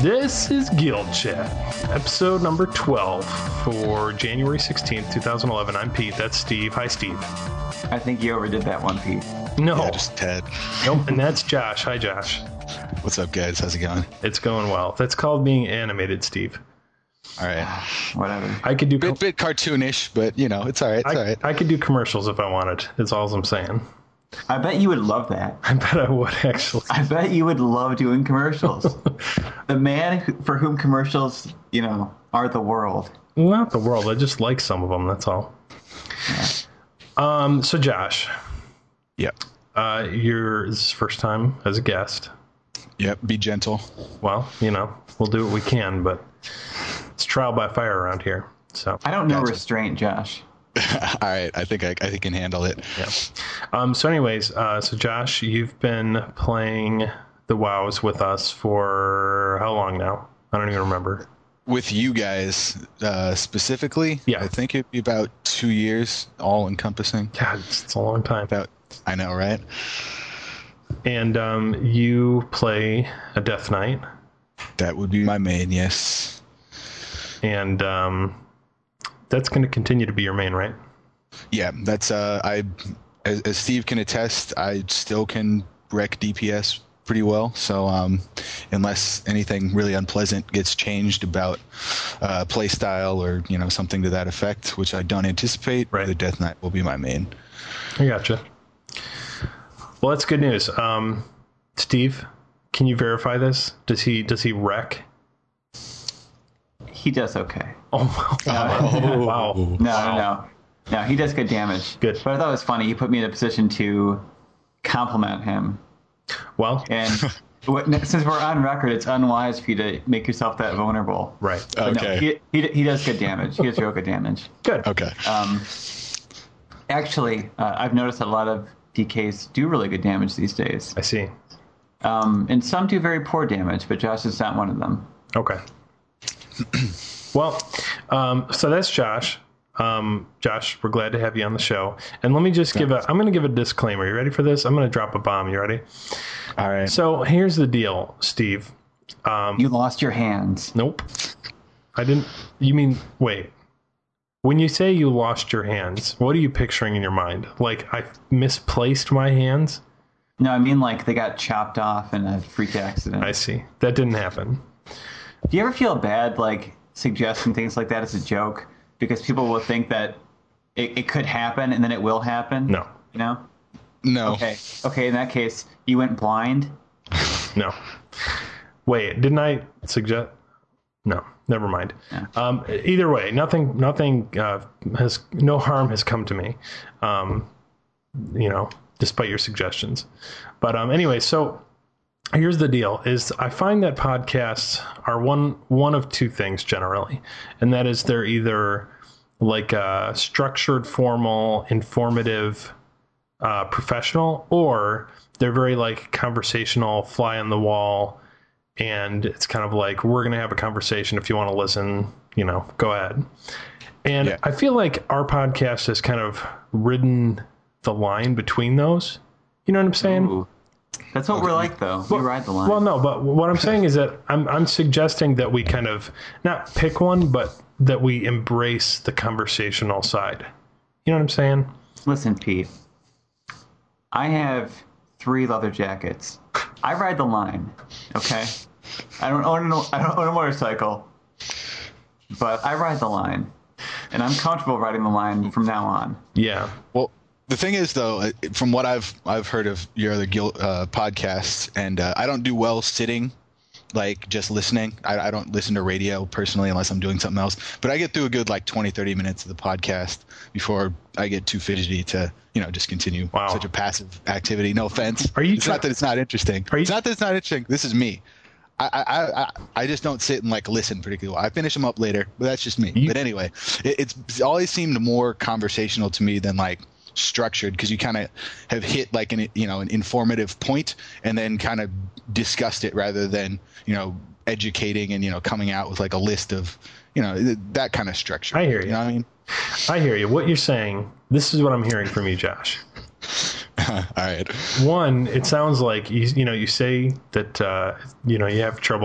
This is Guild Chat, episode number 12 for January 16th, 2011. I'm Pete. That's Steve. Hi, Steve. I think you overdid that one, Pete. No. Yeah, just Ted. Nope. And that's Josh. Hi, Josh. What's up, guys? How's it going? It's going well. That's called being animated, Steve. All right. Whatever. I could do Bit cartoonish, but, you know, it's all right. It's all right. I could do commercials if I wanted. That's all I'm saying. I bet you would love that. I bet I would, actually. I bet you would love doing commercials. The man for whom commercials, are the world. Not the world. I just like some of them. That's all. Yeah. So, Josh. Yep. This is first time as a guest. Yep. Be gentle. Well, we'll do what we can, but it's trial by fire around here. So I don't know restraint, Josh. All right. I think I can handle it. Yeah. So anyways, so Josh, you've been playing the WoWs with us for how long now? I don't even remember. With you guys specifically, yeah. I think it'd be about 2 years, all encompassing. God, it's a long time. I know, right? And you play a Death Knight. That would be my main, yes. And that's going to continue to be your main, right? Yeah, that's as Steve can attest, I still can wreck DPS pretty well. So unless anything really unpleasant gets changed about play style or something to that effect, which I don't anticipate, right, the Death Knight will be my main. I gotcha. Well, that's good news. Steve, can you verify this? Does he wreck? He does okay. Oh, wow. No, he does good damage. Good. But I thought it was funny. You put me in a position to compliment him. Well. And since we're on record, it's unwise for you to make yourself that vulnerable. Right. But okay. No, he does good damage. He does real good damage. Good. Okay. Actually, I've noticed that a lot of DKs do really good damage these days. I see. And some do very poor damage, but Josh is not one of them. Okay. Well, so that's Josh. Josh, we're glad to have you on the show. And let me just I'm going to give a disclaimer. You ready for this? I'm going to drop a bomb. You ready? All right. So here's the deal, Steve. You lost your hands. Nope. I didn't. You mean, wait. When you say you lost your hands, what are you picturing in your mind? Like I misplaced my hands? No, I mean like they got chopped off in a freak accident. I see. That didn't happen. Do you ever feel bad, like, suggesting things like that as a joke? Because people will think that it could happen and then it will happen? No. No. Okay, in that case, you went blind? No. Wait, didn't I suggest? No, never mind. Yeah. Either way, nothing no harm has come to me, despite your suggestions. But anyway, so here's the deal is I find that podcasts are one of two things generally, and that is they're either like a structured, formal, informative, professional, or they're very like conversational, fly on the wall, and it's kind of like, we're going to have a conversation. If you want to listen, go ahead. And yeah. I feel like our podcast has kind of ridden the line between those. You know what I'm saying? Ooh. That's what we're like, though. We ride the line. Well, no, but what I'm saying is that I'm suggesting that we kind of not pick one, but that we embrace the conversational side. You know what I'm saying? Listen, Pete. I have 3 leather jackets. I ride the line. Okay. I don't own a motorcycle, but I ride the line, and I'm comfortable riding the line from now on. Yeah. Well. The thing is, though, from what I've heard of your other guild podcasts, and I don't do well sitting, like just listening. I don't listen to radio personally unless I'm doing something else. But I get through a good 20, 30 minutes of the podcast before I get too fidgety to just continue such a passive activity. No offense. It's not that it's not interesting. It's not that it's not interesting. This is me. I just don't sit and listen particularly well. I finish them up later, but that's just me. But anyway, it's always seemed more conversational to me than structured, because you kind of have hit an informative point and then kind of discussed it rather than educating and coming out with a list of that kind of structure. I hear you. You know what I mean? I hear you. What you're saying, this is what I'm hearing from you, Josh. All right. One, it sounds like you say that you have trouble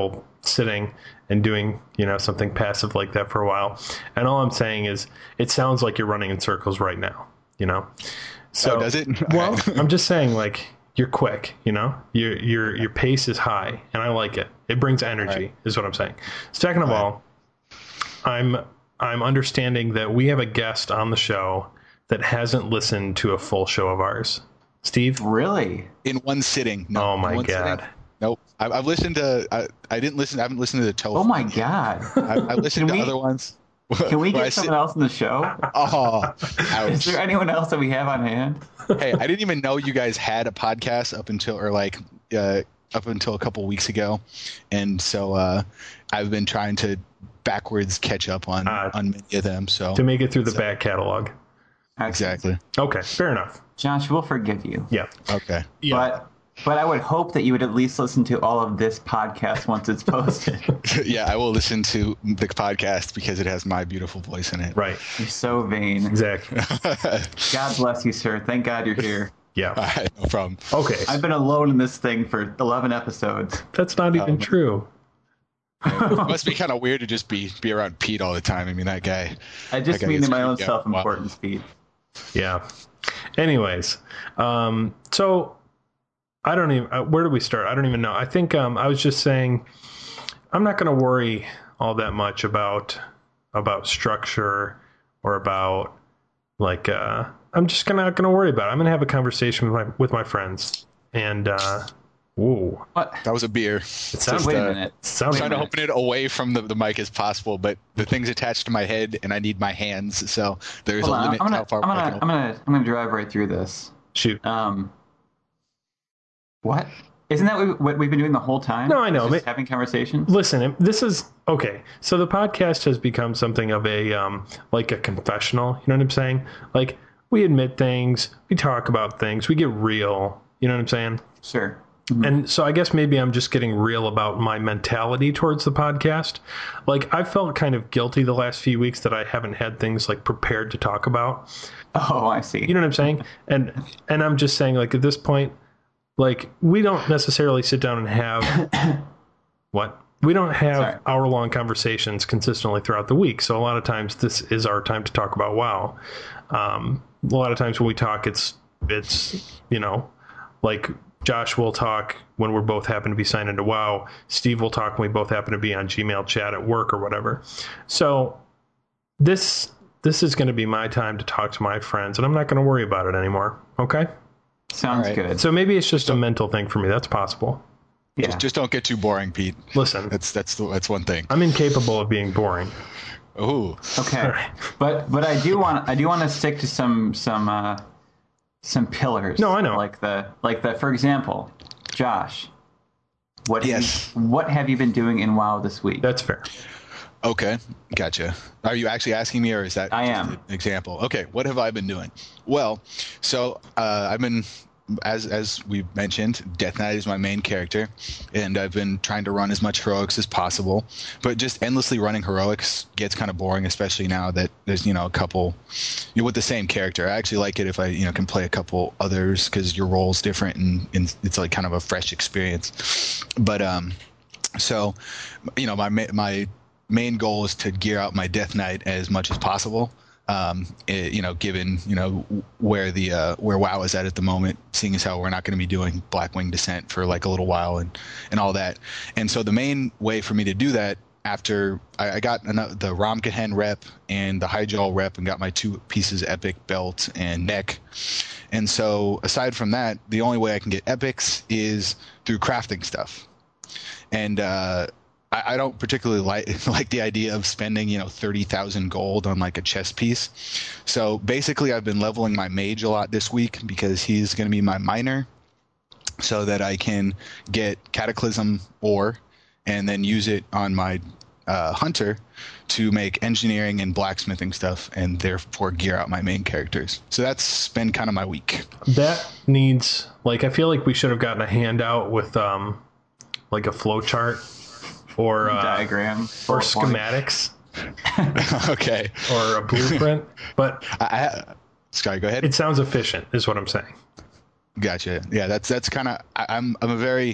sitting and doing, something passive like that for a while. And all I'm saying is it sounds like you're running in circles right now, So does it? Well, I'm just saying, like, you're quick, your pace is high, and I like it. It brings energy, is what I'm saying. Second of all, I'm understanding that we have a guest on the show that hasn't listened to a full show of ours. Steve? Really? In one sitting. No, oh my God. Sitting. Nope. I've listened to. I haven't listened to the Tofu. Oh my God. I listened to other ones. Can we get someone else on the show? Oh, ouch. Is there anyone else that we have on hand? Hey, I didn't even know you guys had a podcast up until a couple weeks ago, and so I've been trying to backwards catch up on many of them. So to make it through the back catalog. Exactly. Okay, fair enough. Josh, we'll forgive you. Yeah. Okay. Yeah. But I would hope that you would at least listen to all of this podcast once it's posted. Yeah, I will listen to the podcast because it has my beautiful voice in it. Right. You're so vain. Exactly. God bless you, sir. Thank God you're here. Yeah. All right, no problem. Okay. I've been alone in this thing for 11 episodes. That's not even true. It must be kind of weird to just be around Pete all the time. I mean, that guy. I just mean in my own self-importance, Pete. Yeah. Anyways, so I don't even, where do we start? I don't even know. I think I was just saying I'm not going to worry all that much about structure or about like, I'm just not going to worry about it. I'm going to have a conversation with my friends and, whoa. What? That was a beer. It sounds, wait a minute. I'm trying to open it away from the mic as possible, but the thing's attached to my head and I need my hands, so there's a limit to how far I'm gonna drive right through this. Shoot. What? Isn't that what we've been doing the whole time? No, I know. Just having conversations? Listen, this is okay. So the podcast has become something of a like a confessional. You know what I'm saying? Like we admit things, we talk about things, we get real. You know what I'm saying? Sure. Mm-hmm. And so I guess maybe I'm just getting real about my mentality towards the podcast. Like I felt kind of guilty the last few weeks that I haven't had things like prepared to talk about. Oh, I see. You know what I'm saying? And I'm just saying like at this point, like we don't necessarily sit down and have what? We don't have hour-long conversations consistently throughout the week. So a lot of times this is our time to talk about WoW. A lot of times when we talk, it's like Josh will talk when we're both happen to be signed into WoW. Steve will talk when we both happen to be on Gmail chat at work or whatever. So this is going to be my time to talk to my friends, and I'm not going to worry about it anymore. Okay? Sounds good. So maybe it's just a mental thing for me. That's possible. Yeah. Just don't get too boring, Pete. Listen, that's one thing. I'm incapable of being boring. Ooh. Okay. Right. But I do want to stick to some pillars. No, I know. Like the for example, Josh, what Yes. What have you been doing in WoW this week? That's fair. Okay, gotcha. Are you actually asking me, or is that I just am. an example? Okay, what have I been doing? Well, so I've been, as we mentioned, Death Knight is my main character, and I've been trying to run as much heroics as possible. But just endlessly running heroics gets kind of boring, especially now that there's a couple with the same character. I actually like it if I can play a couple others because your role's different and it's like kind of a fresh experience. But so my main goal is to gear out my Death Knight as much as possible. Given where where WoW is at the moment, seeing as how we're not going to be doing Blackwing Descent for like a little while and all that. And so the main way for me to do that, after I got the Ramkahen rep and the Hyjal rep and got my 2 pieces epic belt and neck. And so aside from that, the only way I can get epics is through crafting stuff. And I don't particularly like the idea of spending 30,000 gold on like a chest piece. So basically I've been leveling my mage a lot this week because he's going to be my miner, so that I can get Cataclysm ore and then use it on my hunter to make engineering and blacksmithing stuff, and therefore gear out my main characters. So that's been kind of my week. That needs, like, I feel like we should have gotten a handout with like a flow chart or diagram or schematics. Okay. Or a blueprint. But Sky, go ahead. It sounds efficient is what I'm saying. Gotcha. Yeah, that's kind of, I'm a very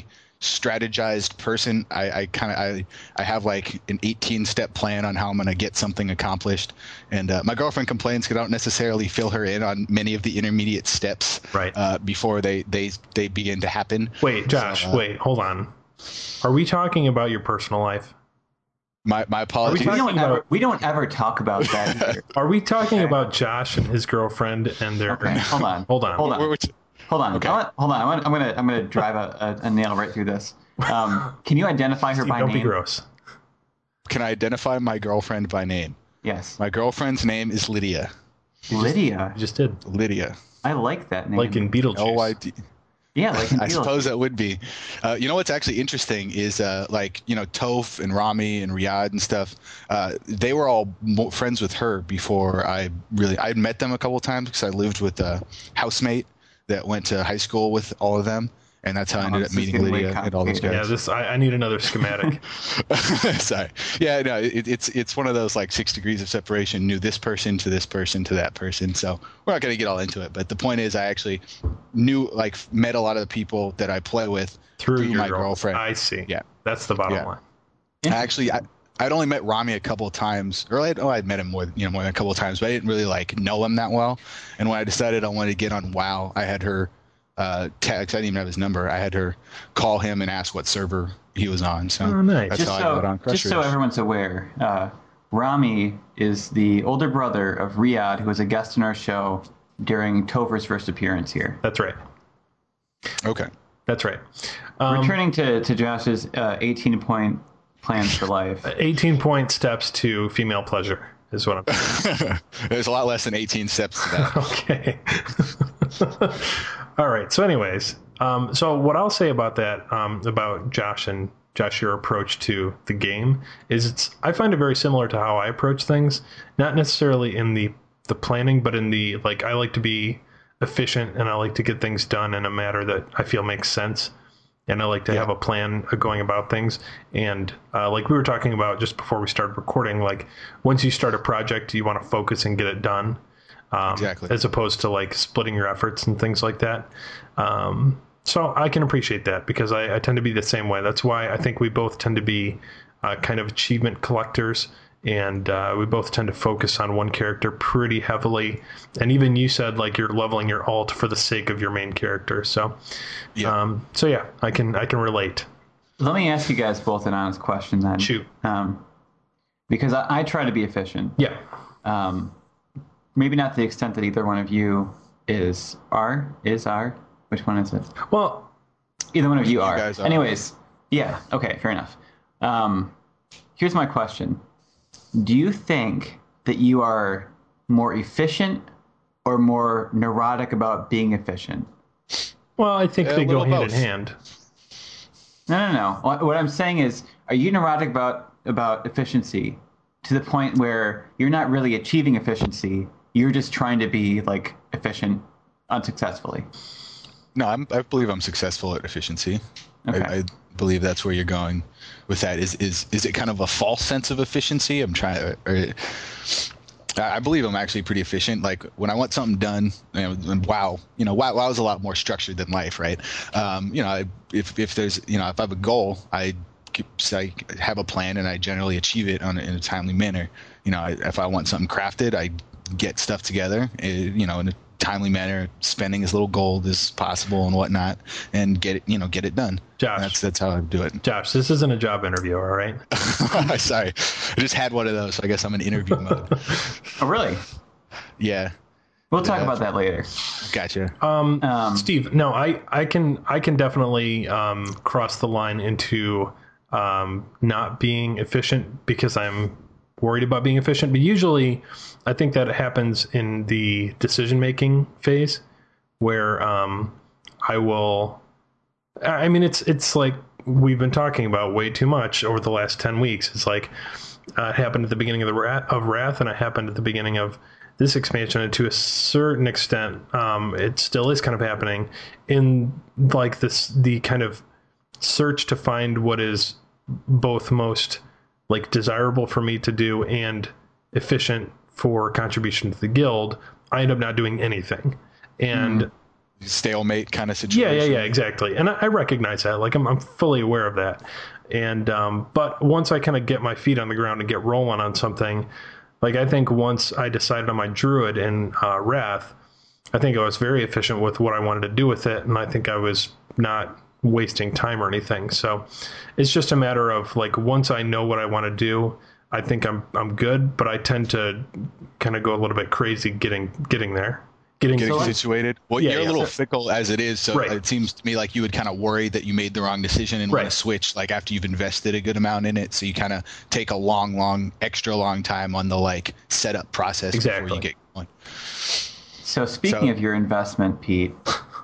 strategized person. I have like an 18-step plan on how I'm going to get something accomplished. And my girlfriend complains because I don't necessarily fill her in on many of the intermediate steps before they begin to happen. Wait, Josh, wait, hold on. Are we talking about your personal life? My apologies. We don't ever talk about that either. Are we talking about Josh and his girlfriend and their... Okay, hold on. Hold on. Okay. I'm gonna drive a nail right through this. Can you identify her Steve, by name? Don't be gross. Can I identify my girlfriend by name? Yes. My girlfriend's name is Lydia. Lydia. You just did. Lydia. I like that name. Like in Beetlejuice. L-Y-D. Yeah, like in I Beetlejuice. suppose that would be. You know what's actually interesting is Toph and Rami and Riyadh and stuff. They were all friends with her before I'd met them a couple of times because I lived with a housemate that went to high school with all of them. And that's how I ended up meeting Lydia and all those guys. Yeah, I need another schematic. Sorry. Yeah, no, it's one of those like 6 degrees of separation. Knew this person to this person to that person. So we're not going to get all into it. But the point is, I actually met a lot of the people that I play with through my girlfriend. I see. Yeah, that's the bottom line. I'd only met Rami a couple of times, or I'd met him more than a couple of times, but I didn't really know him that well. And when I decided I wanted to get on WoW, I had her text. I didn't even have his number. I had her call him and ask what server he was on. So nice. That's how I got on Crush Just so everyone's aware, Rami is the older brother of Riyadh, who was a guest on our show during Topher's first appearance here. That's right. Okay. That's right. Returning to Josh's 18-point plans for life. 18-point steps to female pleasure is what I'm saying. There's a lot less than 18 steps to that. Okay. All right. So anyways, so what I'll say about that, about Josh, your approach to the game is I find it very similar to how I approach things, not necessarily in the planning, but in the, I like to be efficient and I like to get things done in a manner that I feel makes sense. And I like to have a plan of going about things. And like we were talking about just before we started recording, once you start a project, you want to focus and get it done. Exactly. As opposed to splitting your efforts and things like that. So I can appreciate that because I tend to be the same way. That's why I think we both tend to be kind of achievement collectors. And we both tend to focus on one character pretty heavily. And even you said you're leveling your alt for the sake of your main character. So, I can relate. Let me ask you guys both an honest question then. Shoot. Because I try to be efficient. Yeah. Maybe not to the extent that either one of you is. Which one is it? Well, either one of you are. Guys are. Anyways, yeah. Okay, fair enough. Here's my question. Do you think that you are more efficient or more neurotic about being efficient? Well, I think they go hand in hand. No. What I'm saying is, are you neurotic about efficiency to the point where you're not really achieving efficiency? You're just trying to be efficient unsuccessfully. No, I believe I'm successful at efficiency. Okay. I believe that's where you're going with that. Is it kind of a false sense of efficiency? I believe I'm actually pretty efficient. When I want something done, and WoW is a lot more structured than life, right? If there's, if I have a goal, I have a plan and I generally achieve it in a timely manner. If I want something crafted, I get stuff together, in a timely manner, spending as little gold as possible and whatnot, and get it done. Josh, that's how I do it. Josh, this isn't a job interview, all right? Sorry, I just had one of those, so I guess I'm in interview mode. Oh, really? Yeah. We'll talk about that later. Gotcha. Steve, no, I can definitely cross the line into not being efficient because I'm worried about being efficient, but usually I think that happens in the decision-making phase where it's like we've been talking about way too much over the last 10 weeks. It's it happened at the beginning of Wrath, and it happened at the beginning of this expansion, and to a certain extent, it still is kind of happening in the kind of search to find what is both most desirable for me to do and efficient for contribution to the guild. I end up not doing anything. And stalemate kind of Yeah, situation. yeah, exactly. And I recognize that. Like I'm fully aware of that. And but once I kind of get my feet on the ground and get rolling on something, like I think once I decided on my druid in Wrath, I think I was very efficient with what I wanted to do with it, and I think I was not wasting time or anything. So it's just a matter of like once I know what I want to do, I think I'm good, but I tend to kind of go a little bit crazy getting there. Getting situated. Well, Yeah, you're yeah. a little fickle as it is, so Right. it seems to me like you would kind of worry that you made the wrong decision and want Right. to switch like after you've invested a good amount in it. So you kind of take a extra long time on the like setup process before Exactly. you get going. So speaking of your investment, Pete,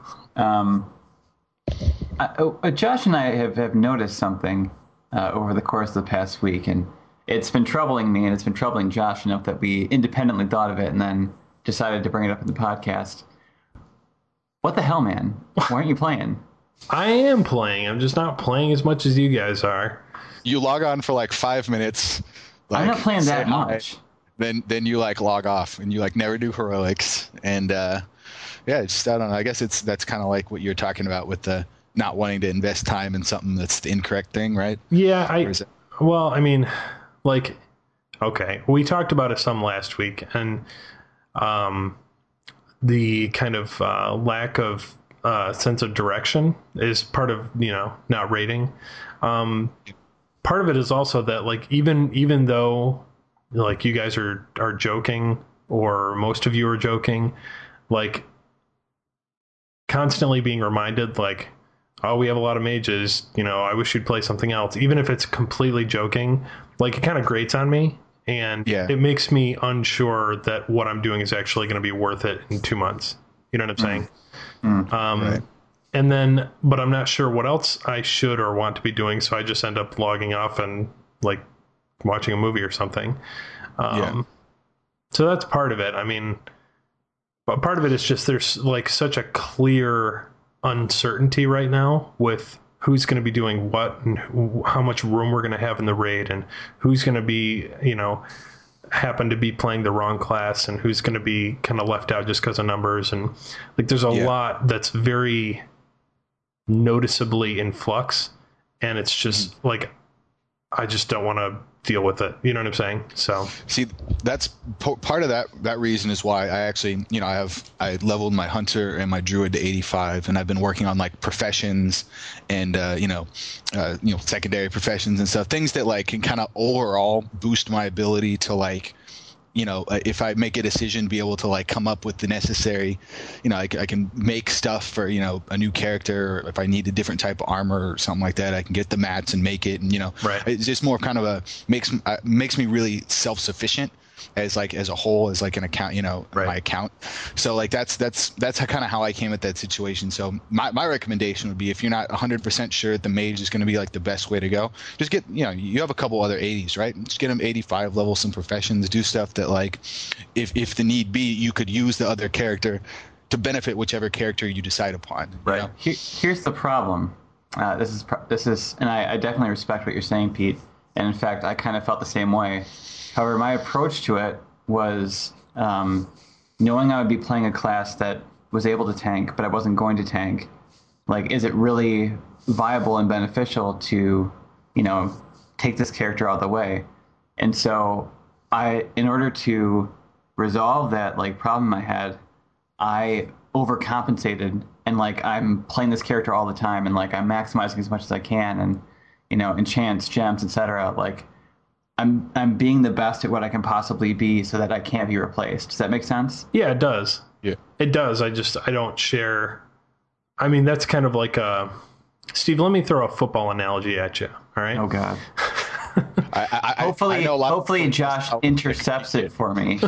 Josh and I have noticed something over the course of the past week, and it's been troubling me, and it's been troubling Josh enough that we independently thought of it and then decided to bring it up in the podcast. What the hell, man? Why aren't you playing? I am playing. I'm just not playing as much as you guys are. You log on for like 5 minutes. I'm not playing say that hi, much. Then you like log off and you like never do heroics. And yeah, just I don't know. I guess that's kind of like what you're talking about with the not wanting to invest time in something that's the incorrect thing, right? Yeah, well, I mean, like, okay, we talked about it some last week, and the kind of lack of sense of direction is part of, not rating. Part of it is also that, like, even though, like, you guys are joking, or most of you are joking, like, constantly being reminded, like, oh, we have a lot of mages, I wish you'd play something else. Even if it's completely joking, like, it kind of grates on me, and it makes me unsure that what I'm doing is actually going to be worth it in 2 months. You know what I'm saying? Right. And then, but I'm not sure what else I should or want to be doing, so I just end up logging off and, like, watching a movie or something. So that's part of it. I mean, but part of it is just there's, like, such a clear uncertainty right now with who's going to be doing what and how much room we're going to have in the raid, and who's going to be, happen to be playing the wrong class, and who's going to be kind of left out just because of numbers. And, like, there's a lot that's very noticeably in flux, and it's just like, I just don't want to deal with it. You know what I'm saying? So see, that's part of that reason is why I actually, I leveled my hunter and my druid to 85, and I've been working on like professions and secondary professions and stuff, things that like can kind of overall boost my ability to like, if I make a decision, be able to like come up with the necessary, I can make stuff for, a new character, or if I need a different type of armor or something like that, I can get the mats and make it. And, Right. It's just more kind of makes me really self-sufficient as a whole, as like an account, Right. my account. So like that's kind of how I came at that situation. So my recommendation would be, if you're not 100% sure that the mage is going to be like the best way to go, just get, you have a couple other 80s, right? Just get them 85, level some professions, do stuff that like, if the need be, you could use the other character to benefit whichever character you decide upon. Right. Here's the problem. This is, and I definitely respect what you're saying, Pete. And in fact, I kind of felt the same way. However, my approach to it was knowing I would be playing a class that was able to tank, but I wasn't going to tank. Like, is it really viable and beneficial to, take this character out of the way? And so in order to resolve that like problem I had, I overcompensated, and like I'm playing this character all the time, and like I'm maximizing as much as I can, and enchants, gems, etc. Like I'm being the best at what I can possibly be, so that I can't be replaced. Does that make sense? Yeah, it does. Yeah. It does. I don't share. I mean, that's kind of like Steve, let me throw a football analogy at you. All right. Oh God. I know a lot Hopefully Josh intercepts it for me.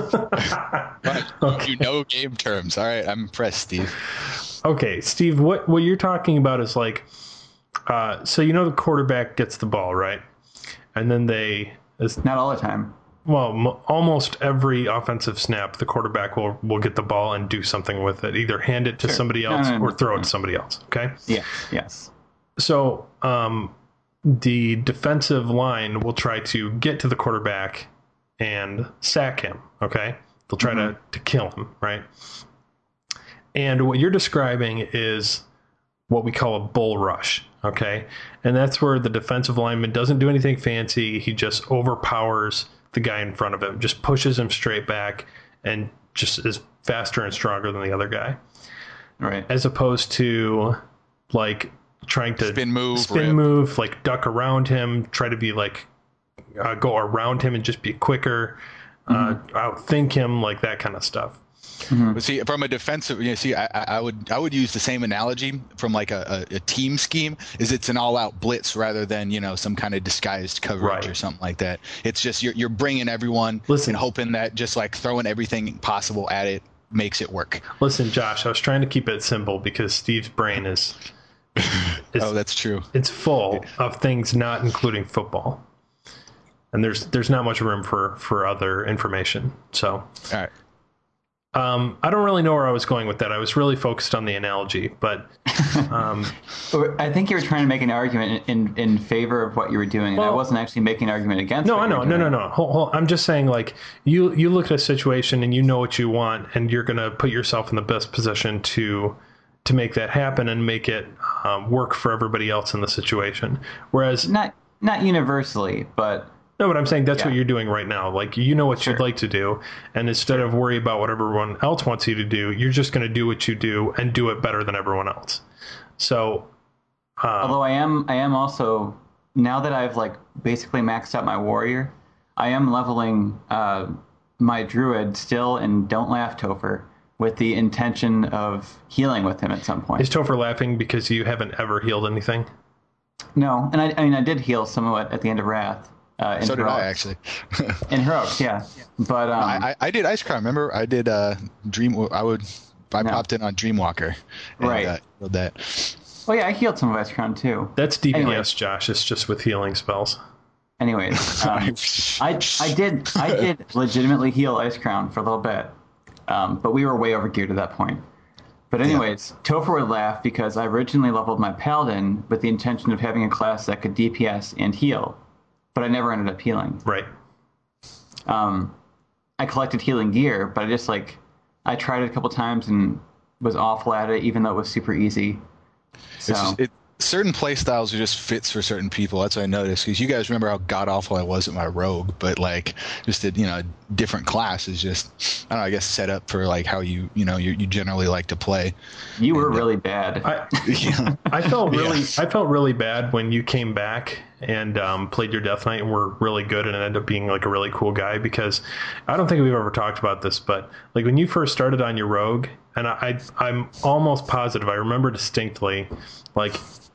But game terms. All right, I'm impressed, Steve. Okay, Steve, what you're talking about is like, so the quarterback gets the ball, right? And then Not all the time. Well, almost every offensive snap, the quarterback will get the ball and do something with it, either hand it to somebody else or throw it to somebody else. Okay. Yeah. Yes. So, the defensive line will try to get to the quarterback and sack him. Okay. They'll try to kill him. Right. And what you're describing is what we call a bull rush. Okay. And that's where the defensive lineman doesn't do anything fancy. He just overpowers the guy in front of him, just pushes him straight back and just is faster and stronger than the other guy. Right. As opposed to like trying to spin move, like duck around him, try to be like, go around him and just be quicker, outthink him, like that kind of stuff. But see, from a defensive, I would use the same analogy from like a team scheme. Is it's an all-out blitz rather than some kind of disguised coverage or something like that. It's just you're bringing everyone and hoping that just like throwing everything possible at it makes it work. Listen, Josh, I was trying to keep it simple because Steve's brain is oh, that's true. It's full of things not including football, and there's not much room for other information. So, all right. I don't really know where I was going with that. I was really focused on the analogy, but I think you were trying to make an argument in favor of what you were doing, and I wasn't actually making an argument against. No, I know, no. Hold. I'm just saying, like you look at a situation and you know what you want, and you're gonna put yourself in the best position to make that happen and make it work for everybody else in the situation. Whereas not universally, but. No, but I'm saying that's what you're doing right now. Like, you know what you'd like to do. And instead of worry about what everyone else wants you to do, you're just going to do what you do and do it better than everyone else. So, although I am also, now that I've like basically maxed out my warrior, I am leveling my druid still and Don't Laugh Topher with the intention of healing with him at some point. Is Topher laughing because you haven't ever healed anything? No. And I did heal somewhat at the end of Wrath. So did I, actually. In Heroics, yeah. But I did Icecrown. Remember, I did Dream. I popped in on Dreamwalker. And, healed that. Oh yeah, I healed some of Icecrown too. That's DPS, Josh. It's just with healing spells. Anyways, I did legitimately heal Icecrown for a little bit, but we were way over geared at that point. But anyways, Topher would laugh because I originally leveled my Paladin with the intention of having a class that could DPS and heal. But I never ended up healing. Right. I collected healing gear, but I tried it a couple times and was awful at it, even though it was super easy. So certain play styles are just fits for certain people. That's what I noticed. Because you guys remember how god awful I was at my rogue, but like just a different class is just I don't know. I guess set up for like how you generally like to play. You were really bad. I felt really bad when you came back and played your Death Knight and were really good and ended up being like a really cool guy, because I don't think we've ever talked about this, but like when you first started on your rogue, and I'm almost positive I remember distinctly like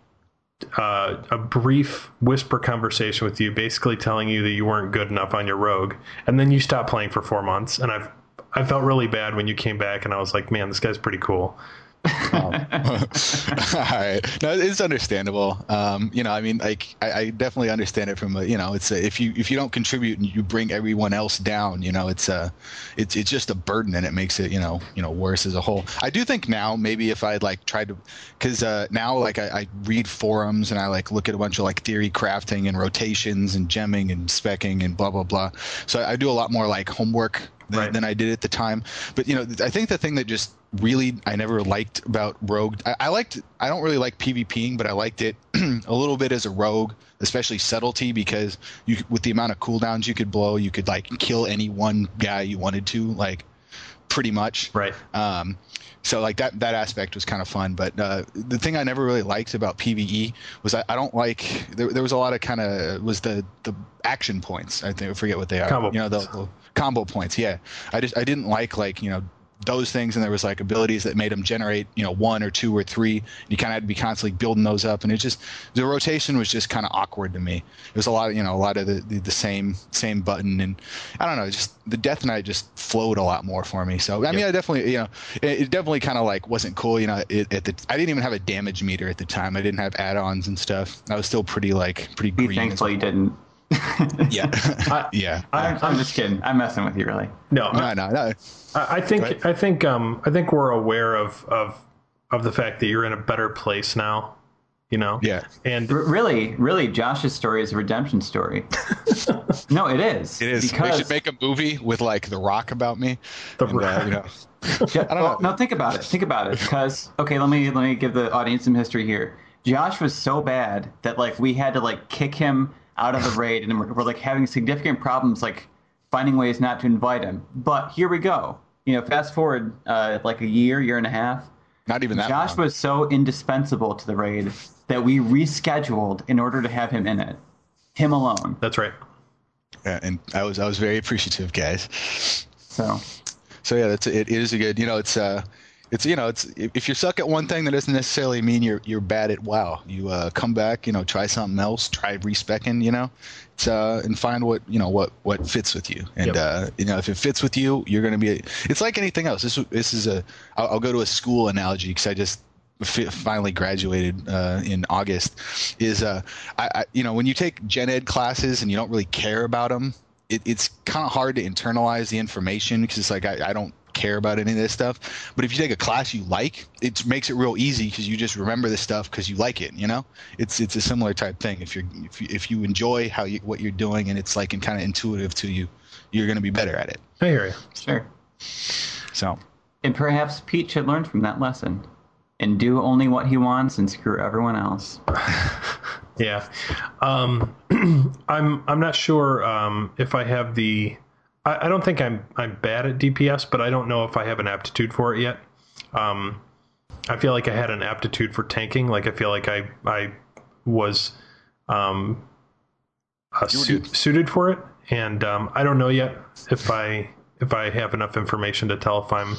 a brief whisper conversation with you basically telling you that you weren't good enough on your rogue, and then you stopped playing for 4 months, and I felt really bad when you came back and I was like, man, this guy's pretty cool. All right. No, it's understandable. I mean, like I definitely understand it from it's if you don't contribute and you bring everyone else down, it's just a burden, and it makes it worse as a whole. I do think now maybe if I'd like tried to, because now like I read forums and I like look at a bunch of like theory crafting and rotations and gemming and specking and blah blah blah. So I do a lot more like homework than I did at the time. But I think the thing that just really I never liked about rogue, I don't really like PvPing, but I liked it a little bit as a rogue, especially subtlety, because with the amount of cooldowns you could blow, you could like kill any one guy you wanted to, like pretty much. Right. So like that aspect was kind of fun, but the thing I never really liked about PvE was I don't like there was a lot of kind of was the action points. I forget what they are. Combo the combo points. Yeah, I didn't like those things, and there was like abilities that made them generate 1 or 2 or 3, and you kind of had to be constantly building those up, and it just the rotation was just kind of awkward to me. It was a lot of the same button, and I don't know, just the Death Knight just flowed a lot more for me. So I mean, I definitely it definitely kind of like wasn't cool. I didn't even have a damage meter at the time. I didn't have add-ons and stuff. I was still pretty green. Thankful you didn't. Yeah. Yeah. I'm just kidding. I'm messing with you, really. No. I think we're aware of the fact that you're in a better place now you know? Yeah. And Really, Josh's story is a redemption story. No, it is. It is. Because They should make a movie with like The Rock about me. The And, Rock. you know, I don't know. No, think about it. Think about it. Because okay, let me give the audience some history here. Josh was so bad that like we had to like kick him out of the raid, and we're like having significant problems like finding ways not to invite him. But here we go. You know, fast forward like a year and a half. not even that. Josh long. was so indispensable to the raid that we rescheduled in order to have him in it. Him alone. That's right. Yeah, and I was very appreciative, guys. So Yeah, it is a good. You know, it's if you're stuck at one thing, that doesn't necessarily mean you're bad at WoW. You come back, you know, try something else, try respecing, you know, and find what fits with you. And you know, if it fits with you, you're going to be. It's like anything else. This is I'll go to a school analogy because I just finally graduated in August. Is I you know, when you take gen ed classes and you don't really care about them, it's kind of hard to internalize the information because it's like I don't care about any of this stuff. But if you take a class you like, it makes it real easy because you just remember this stuff because you like it. You know, it's a similar type thing. If you enjoy what you're doing and it's like kind of intuitive to you, you're going to be better at it. I hear you. sure. So And perhaps Pete should learn from that lesson and do only what he wants and screw everyone else. Yeah. I'm not sure if I have the. I don't think I'm bad at DPS, but I don't know if I have an aptitude for it yet. I feel like I had an aptitude for tanking. Like I feel like I was suited for it, and I don't know yet if I have enough information to tell if I'm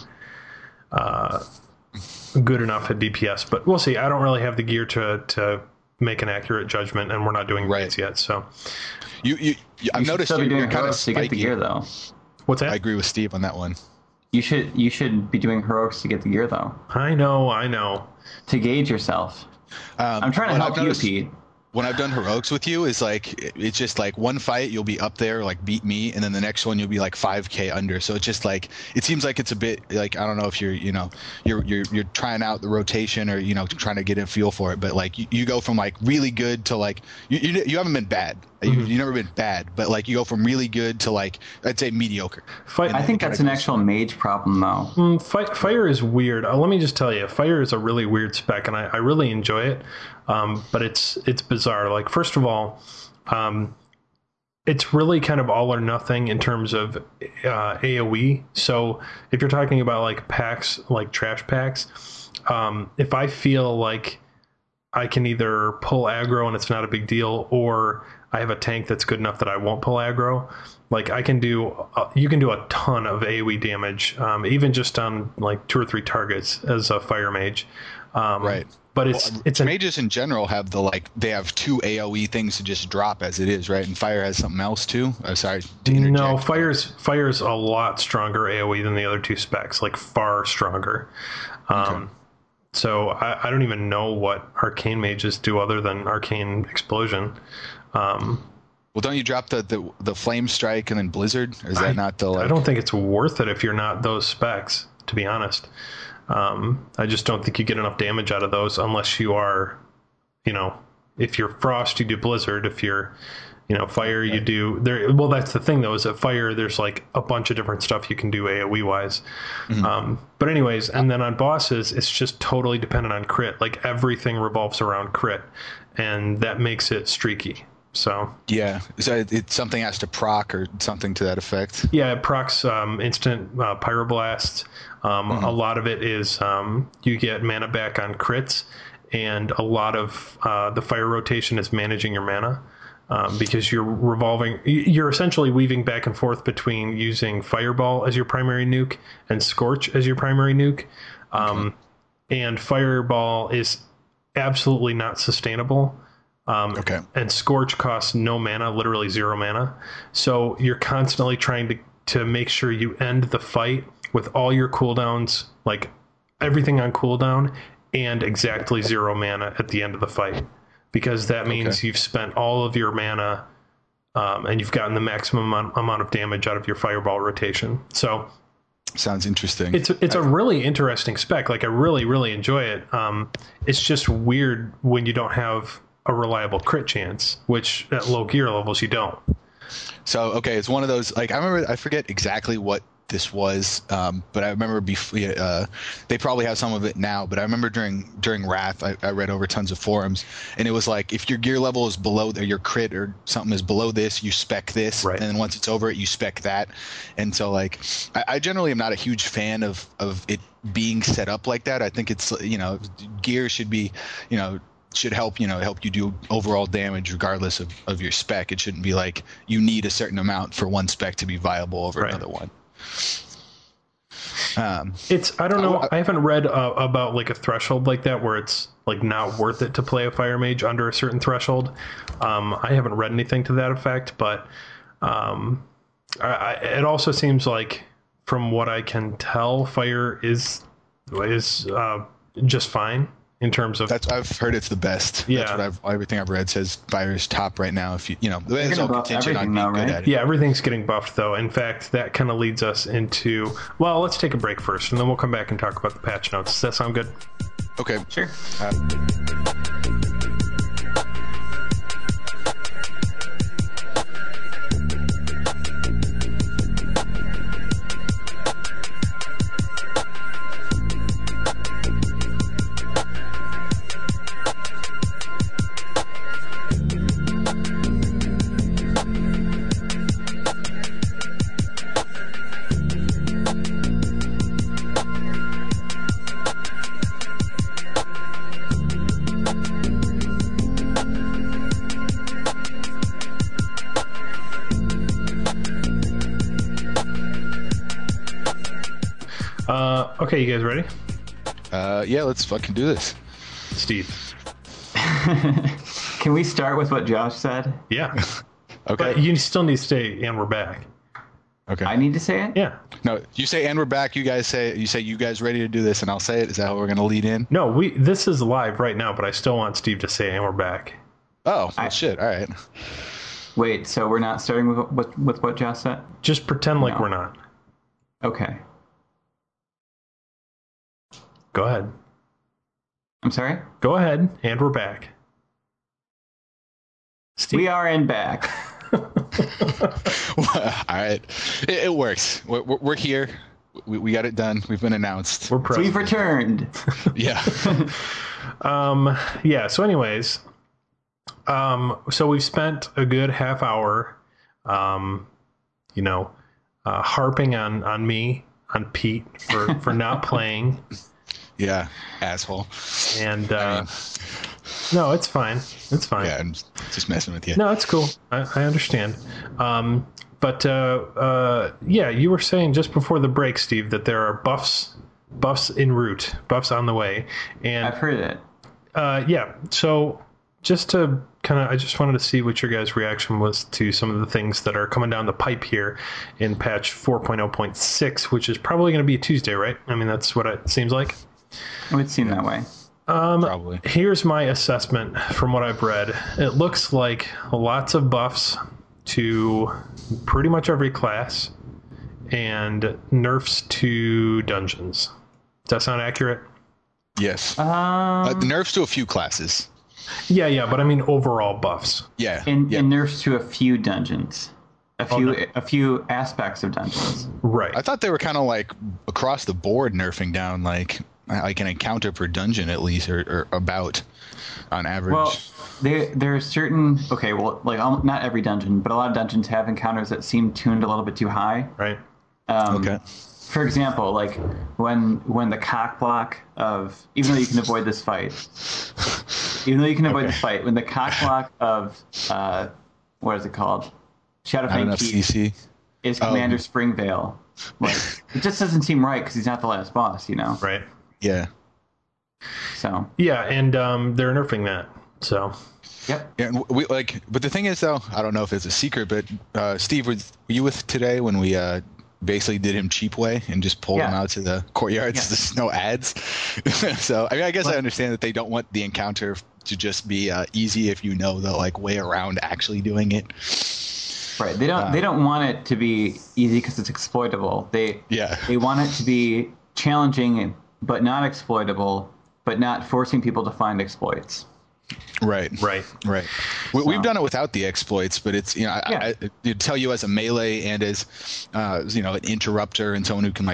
good enough at DPS. But we'll see. I don't really have the gear to make an accurate judgment, and we're not doing raids yet. So I've noticed still be doing you're kind of heroics to get the spiky. gear, though. what's that? I agree with Steve on that one. You should be doing heroics to get the gear, though, I know. to gauge yourself. I'm trying to what help I've you, noticed- Pete. When I've done heroics with you, is like it's just like one fight you'll be up there like beat me, and then the next one you'll be like 5K under. So it's just like it seems like it's a bit like I don't know if you're trying out the rotation or trying to get a feel for it, but like you go from like really good to like you haven't been bad. You've never been bad, but like you go from really good to like I'd say mediocre. I think that's an actual mage problem, though. Fire is weird. Let me just tell you, fire is a really weird spec, and I really enjoy it. But it's bizarre. Like, first of all, it's really kind of all or nothing in terms of AoE. So if you're talking about like packs, like trash packs, if I feel like I can either pull aggro and it's not a big deal, or I have a tank that's good enough that I won't pull aggro, like I can do, you can do a ton of AoE damage, even just on like 2 or 3 targets as a fire mage. Right. But it's mages in general have they have 2 AoE things to just drop as it is, right? And fire has something else too. Sorry to interject. No, fire's a lot stronger AoE than the other 2 specs, like far stronger. Okay. So I don't even know what arcane mages do other than arcane explosion. Well, don't you drop the flame strike and then blizzard? Or is that not the? Like... I don't think it's worth it if you're not those specs, to be honest. I just don't think you get enough damage out of those unless you are, if you're frost, you do blizzard. If you're, fire, you do there. Well, that's the thing though, is that fire, there's like a bunch of different stuff you can do AoE wise. Mm-hmm. But anyways, and then on bosses, it's just totally dependent on crit. Like everything revolves around crit, and that makes it streaky. So yeah, so it's something has to proc or something to that effect. Yeah, it procs instant pyroblast. A lot of it is you get mana back on crits, and a lot of the fire rotation is managing your mana because you're essentially weaving back and forth between using Fireball as your primary nuke and Scorch as your primary nuke. And Fireball is absolutely not sustainable. And Scorch costs no mana, literally 0 mana. So you're constantly trying to make sure you end the fight with all your cooldowns, like everything on cooldown, and exactly 0 mana at the end of the fight. Because that means you've spent all of your mana and you've gotten the maximum amount of damage out of your Fireball rotation. So Sounds interesting. It's a really interesting spec. Like I really enjoy it. It's just weird when you don't have a reliable crit chance, which at low gear levels you don't. So okay, it's one of those. Like I forget exactly what this was, but I remember before. They probably have some of it now, but I remember during Wrath, I read over tons of forums, and it was like if your gear level is below, or your crit or something is below this, you spec this, right. And then once it's over it, you spec that. And so like I generally am not a huge fan of it being set up like that. I think it's gear should be should help you do overall damage regardless of your spec. It shouldn't be like you need a certain amount for one spec to be viable over another one. I don't know. I haven't read about like a threshold like that where it's like not worth it to play a fire mage under a certain threshold. I haven't read anything to that effect, but it also seems like from what I can tell, fire is just fine. In terms of I've heard it's the best. Yeah. That's what everything I've read says fire is top right now. If it's all contingent on being now, good right? at it. Yeah, everything's getting buffed though. In fact, that kind of leads us into, well, let's take a break first and then we'll come back and talk about the patch notes. Does that sound good? Okay. Sure. Okay, you guys ready? Yeah, let's fucking do this. Steve. Can we start with what Josh said? Yeah. Okay. But you still need to stay, and we're back. Okay. I need to say it? Yeah. No, you say and we're back. You guys say you guys ready to do this, and I'll say it. Is that how we're gonna lead in? No, this is live right now, but I still want Steve to say, and we're back. Oh, well, shit. All right. Wait, so we're not starting with what Josh said? Just pretend like No. we're not. Okay. Go ahead. I'm sorry? Go ahead, and we're back. Steve. We are in back. All right. It works. We're here. We got it done. We've been announced. We're present. We've returned. Yeah. Yeah. So, anyways, so we've spent a good half hour, harping on me, on Pete for not playing. Yeah. Asshole. And no, it's fine. It's fine. Yeah, I'm just messing with you. No, it's cool. I understand. But yeah, you were saying just before the break, Steve, that there are buffs en route, buffs on the way, and I've heard it. yeah. So just to I just wanted to see what your guys' reaction was to some of the things that are coming down the pipe here in patch 4.0.6, which is probably going to be a Tuesday, right? I mean, that's what it seems like. It would seem that way. Probably. Here's my assessment from what I've read. It looks like lots of buffs to pretty much every class and nerfs to dungeons. Does that sound accurate? Yes. Um, Nerfs to a few classes. Yeah, but I mean overall buffs. Yeah. and yeah. nerfs to a few dungeons. A few aspects of dungeons. Right. I thought they were kind of like across the board nerfing down like an encounter per dungeon at least, or about on average. Well, there are certain not every dungeon, but a lot of dungeons have encounters that seem tuned a little bit too high. Right. Okay. For example, like when the cock block of, even though you can avoid this fight, when the cock block of what is it called? Shadowfang Keep CC is Commander Springvale. Like, it just doesn't seem right because he's not the last boss, Right. Yeah. So. Yeah, and they're nerfing that. So. Yep. Yeah, and but the thing is though, I don't know if it's a secret, but Steve, were you with today when we basically did him cheap way and just pulled him out to the courtyards? Yeah. There's no ads. So I mean, I guess I understand that they don't want the encounter to just be easy if you know the way around actually doing it. Right. They don't want it to be easy because it's exploitable. They want it to be challenging but not exploitable, but not forcing people to find exploits. Right. Right. We've done it without the exploits, but it's, I tell you as a melee and as, an interrupter and someone who can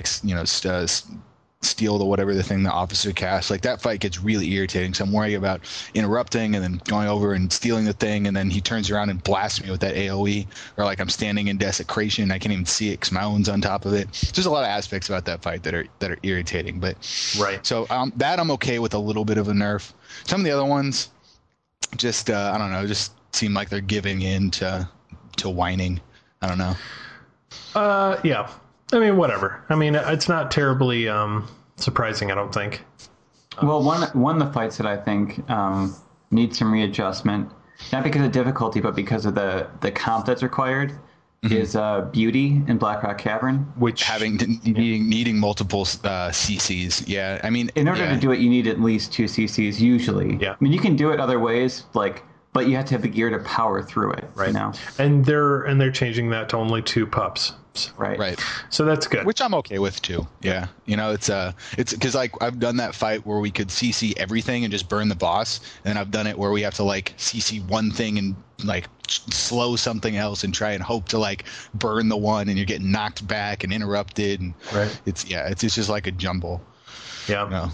steal the thing the officer casts. Like that fight gets really irritating. So I'm worried about interrupting and then going over and stealing the thing, and then he turns around and blasts me with that AOE, or like I'm standing in desecration and I can't even see it because my own's on top of it. There's a lot of aspects about that fight that are irritating. But so that I'm okay with a little bit of a nerf. Some of the other ones, just I don't know, just seem like they're giving in to whining. I don't know. Yeah. I mean, whatever. I mean, it's not terribly surprising, I don't think. Well, one of the fights that I think needs some readjustment, not because of difficulty, but because of the comp that's required, is Beauty in Blackrock Cavern. Which needing multiple CCs. Yeah, I mean, in order to do it, you need at least 2 CCs usually. Yeah. I mean, you can do it other ways, but you have to have the gear to power through it. Right. You know? And they're changing that to only 2 pups. Right. So that's good. Which I'm okay with too. Yeah. It's because I've done that fight where we could CC everything and just burn the boss, and I've done it where we have to CC one thing and slow something else and try and hope to burn the one, and you're getting knocked back and interrupted, and it's just like a jumble. Yeah.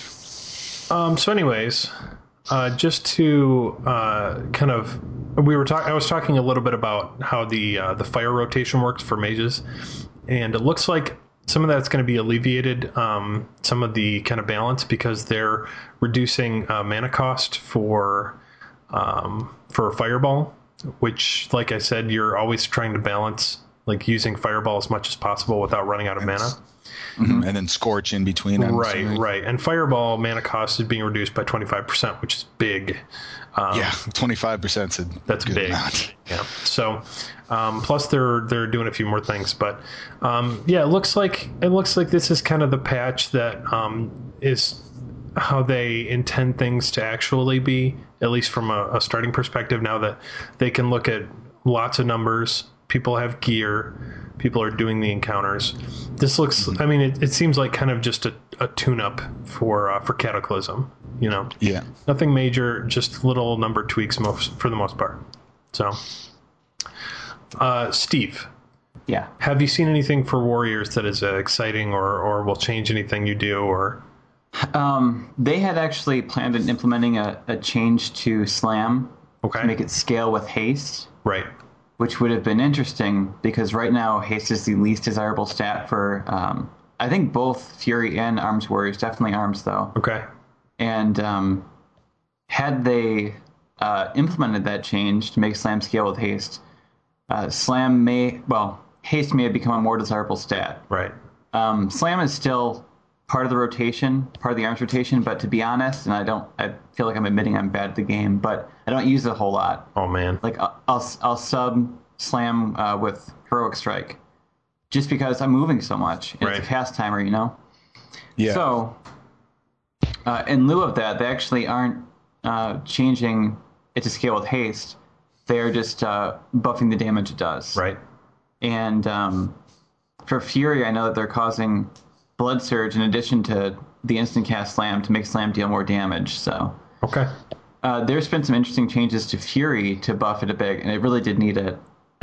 So anyways, just to kind of, I was talking a little bit about how the fire rotation works for mages, and it looks like some of that's going to be alleviated, some of the kind of balance, because they're reducing mana cost for a fireball, which, like I said, you're always trying to balance using fireball as much as possible without running out of mana. Mm-hmm. And then Scorch in between. Right. And Fireball mana cost is being reduced by 25%, which is big. 25%. That's good big. Amount. Yeah. So, plus they're doing a few more things, but it looks like this is kind of the patch that is how they intend things to actually be, at least from a starting perspective. Now that they can look at lots of numbers, people have gear, people are doing the encounters. This looks, I mean, it seems like kind of just a tune-up for Cataclysm, Yeah. Nothing major, just little number tweaks for the most part. So, Steve. Yeah. Have you seen anything for Warriors that is exciting or will change anything you do, or? They had actually planned on implementing a change to Slam to make it scale with haste. Right. Which would have been interesting, because right now haste is the least desirable stat for, I think, both Fury and Arms Warriors. Definitely Arms, though. Okay. And had they implemented that change to make Slam scale with haste, haste may have become a more desirable stat. Right. Slam is still part of the rotation, part of the Arms rotation, but to be honest, and I feel like I'm admitting I'm bad at the game, but I don't use it a whole lot. Oh man. I'll sub Slam with Heroic Strike, just because I'm moving so much. It's a cast timer, Yeah. So, in lieu of that, they actually aren't changing it to scale with haste. They're just buffing the damage it does. Right. And for Fury, I know that they're causing Blood Surge in addition to the instant cast Slam to make Slam deal more damage. So okay. There's been some interesting changes to Fury to buff it a bit, and it really did need it.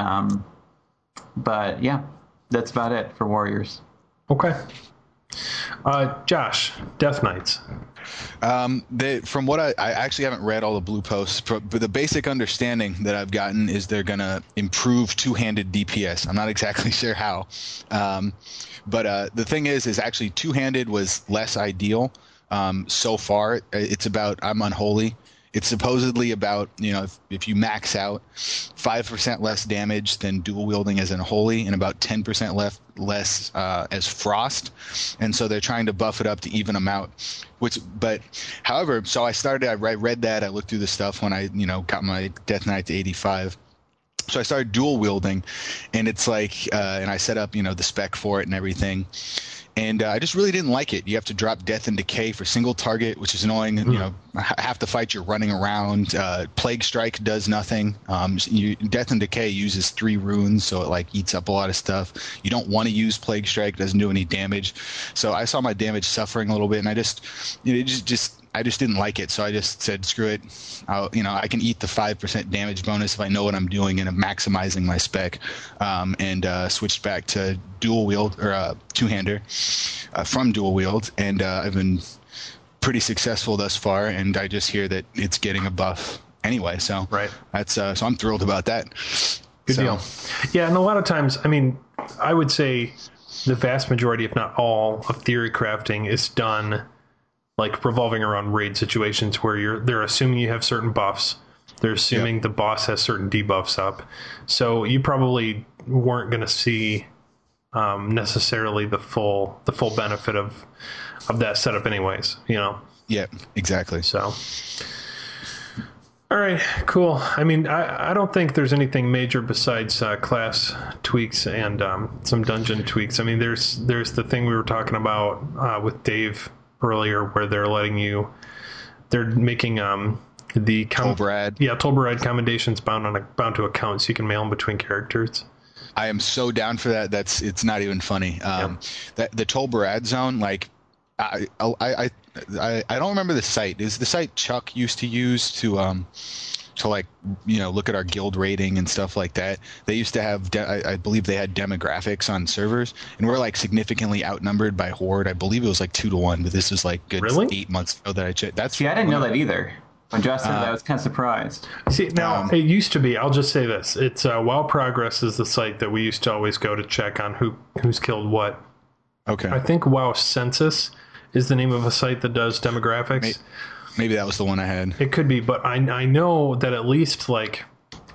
But yeah, that's about it for Warriors. Okay. Josh, Death Knights. From what I actually haven't read all the blue posts, but the basic understanding that I've gotten is they're going to improve two-handed DPS. I'm not exactly sure how. But the thing is actually two-handed was less ideal. So far, it's about, I'm unholy. It's supposedly about, if you max out, 5% less damage than dual wielding as unholy, and about 10% less as frost. And so they're trying to buff it up to even them out. However, so I read that, I looked through the stuff when I, got my Death Knight to 85. So I started dual wielding, and it's and I set up, the spec for it and everything. And I just really didn't like it. You have to drop Death and Decay for single target, which is annoying. You know, half the fight you're running around. Plague Strike does nothing. Death and Decay uses 3 runes, so it like eats up a lot of stuff. You don't want to use Plague Strike; doesn't do any damage. So I saw my damage suffering a little bit, and I just didn't like it. So I just said, screw it. I can eat the 5% damage bonus if I know what I'm doing and I'm maximizing my spec, and switched back to dual wield or two-hander from dual wield, and I've been pretty successful thus far. And I just hear that it's getting a buff anyway, so that's so I'm thrilled about that. Good deal. Yeah, and a lot of times, I mean, I would say the vast majority, if not all, of theory crafting is done like revolving around raid situations where they're assuming you have certain buffs. They're assuming the boss has certain debuffs up. So you probably weren't going to see necessarily the full benefit of that setup anyways, you know? Yeah, exactly. So, all right, cool. I mean, I don't think there's anything major besides class tweaks and some dungeon tweaks. I mean, there's the thing we were talking about with Dave earlier, where they're making the Tolbarad commendations bound to accounts, so you can mail them between characters. I am so down for that. It's not even funny. That the Tolbarad zone, like I don't remember the site. Is the site Chuck used to use to like, you know, look at our guild rating and stuff like that? They used to have I believe they had demographics on servers, and we're like significantly outnumbered by Horde. I believe it was like 2-1, but this was like good 8 months ago that I checked. I didn't know that either. When Josh said that, I was kind of surprised. See, now it used to be, I'll just say this, it's WoW Progress is the site that we used to always go to check on who's killed what. Okay. I think WoW Census is the name of a site that does demographics. Maybe that was the one I had. It could be, but I know that at least, like,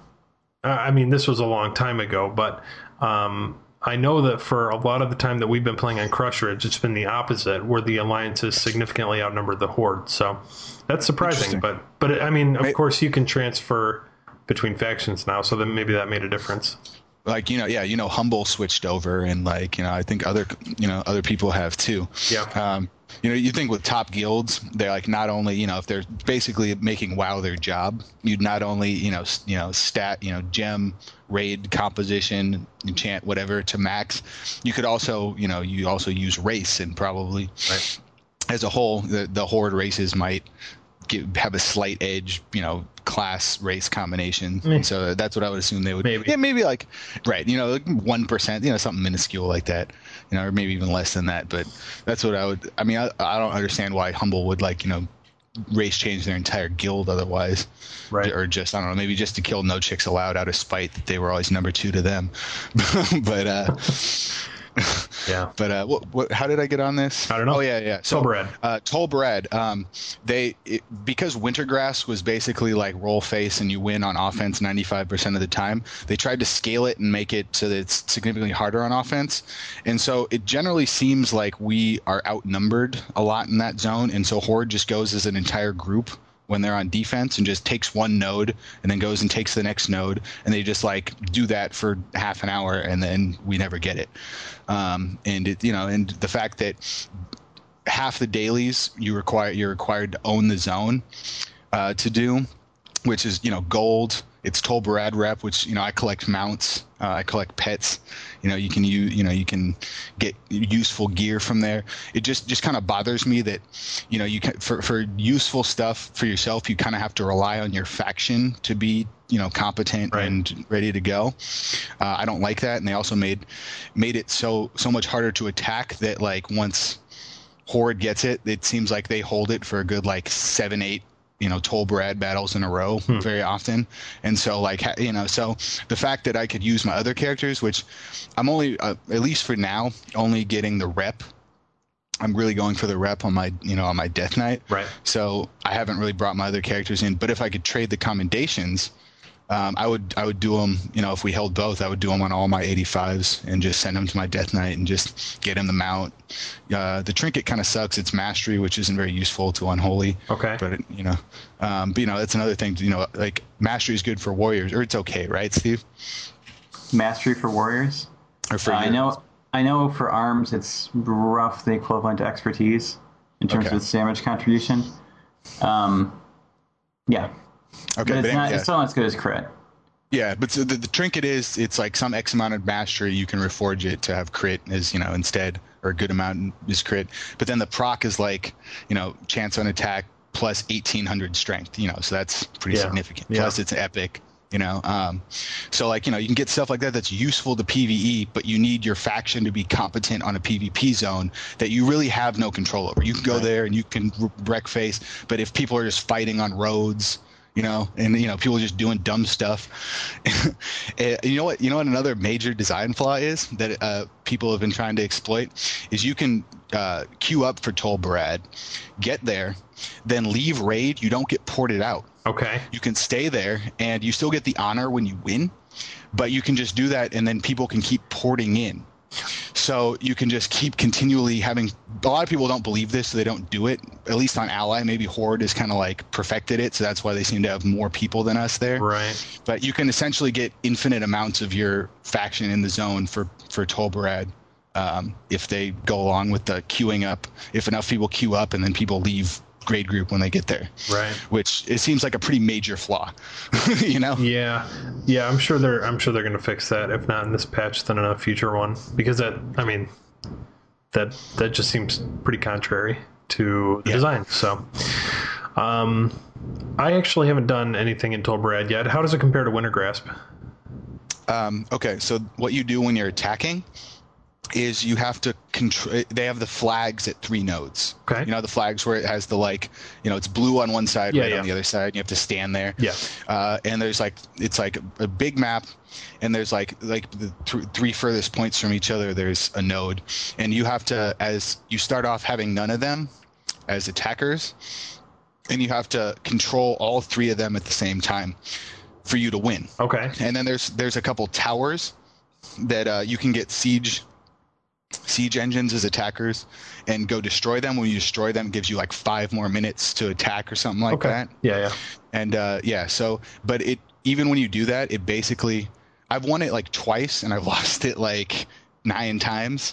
I mean, this was a long time ago, but I know that for a lot of the time that we've been playing on Crush Ridge, it's been the opposite, where the alliances significantly outnumbered the Horde. So that's surprising, but I mean, of course, you can transfer between factions now, so then maybe that made a difference. Like, Humble switched over, and like, I think other people have too. Yeah. You think with top guilds, they're like, not only, if they're basically making WoW their job, you'd not only, stat, gem, raid, composition, enchant, whatever to max, you could also, you also use race, and probably as a whole, the Horde races might have a slight edge, class race combination. So that's what I would assume they would. Maybe like, like 1%, something minuscule like that, or maybe even less than that. But that's what I would. I mean, I don't understand why Humble would race change their entire guild otherwise, or just, I don't know, maybe just to kill No Chicks Allowed out of spite that they were always number 2 to them. But yeah. But what? How did I get on this? I don't know. Oh yeah. So Tolbarad. Because Wintergrass was basically like roll face and you win on offense 95% of the time. They tried to scale it and make it so that it's significantly harder on offense, and so it generally seems like we are outnumbered a lot in that zone, and so Horde just goes as an entire group when they're on defense and just takes one node and then goes and takes the next node, and they just like do that for half an hour, and then we never get it. And it, and the fact that half the dailies you're required to own the zone to do, which is gold. It's Tolbarad rep, which I collect mounts, I collect pets. You can get useful gear from there. It just kind of bothers me that you can, for useful stuff for yourself, you kind of have to rely on your faction to be competent and ready to go. I don't like that, and they also made it so much harder to attack that like once Horde gets it, it seems like they hold it for a good like 7-8 Tolbarad battles in a row very often. And so like, so the fact that I could use my other characters, which I'm only, at least for now, only getting the rep. I'm really going for the rep on my, on my Death Knight. Right. So I haven't really brought my other characters in, but if I could trade the commendations, I would do them, if we held both, I would do them on all my 85s and just send them to my Death Knight and just get him the mount. The trinket kind of sucks. It's mastery, which isn't very useful to Unholy. Okay. But, that's another thing, like mastery is good for warriors, or it's okay, right, Steve? Mastery for warriors? Or for I know I know for arms, it's roughly equivalent to expertise in terms Okay. of its damage contribution. Yeah, Okay, but it's but not. yeah. It's still not as good as crit. Yeah, but so the trinket is it's like some X amount of mastery you can reforge it to have crit as instead, or a good amount is crit. But then the proc is like chance on attack plus 1800 strength. So that's pretty Yeah. significant. Yeah. Plus it's epic. So like you can get stuff like that that's useful to PVE, but you need your faction to be competent on a PvP zone that you really have no control over. You can go Right. there and you can wreck face, but if people are just fighting on roads. And people just doing dumb stuff. You know what another major design flaw is that people have been trying to exploit is you can queue up for Tol Barad, get there, then leave raid. You don't get ported out. Okay. You can stay there and you still get the honor when you win, but you can just do that and then people can keep porting in. So you can just keep continually having. A lot of people don't believe this, so they don't do it. At least on Ally, maybe Horde has kind of like perfected it, so that's why they seem to have more people than us there. Right. But you can essentially get infinite amounts of your faction in the zone for Tol Barad if they go along with the queuing up. If enough people queue up and then people leave grade group when they get there. Right. Which it seems like a pretty major flaw. Yeah. I'm sure they're going to fix that. If not in this patch, then in a future one, because that just seems pretty contrary to the design. So, I actually haven't done anything in Tol Barad yet. How does it compare to Winter Grasp? Okay, so what you do when you're attacking is you have to control. They have the flags at 3 nodes. Okay. The flags where it has the it's blue on one side, red on the other side. And you have to stand there. Yeah. And there's it's like a big map, and there's like the 3 furthest points from each other. There's a node, and you have to, as you start off having none of them as attackers, and you have to control all 3 of them at the same time for you to win. Okay. And then there's a couple towers that you can get siege engines as attackers and go destroy them. When you destroy them, it gives you like 5 more minutes to attack or something like that. Yeah. And so but it, even when you do that, it basically, I've won it like twice and I've lost it like 9 times.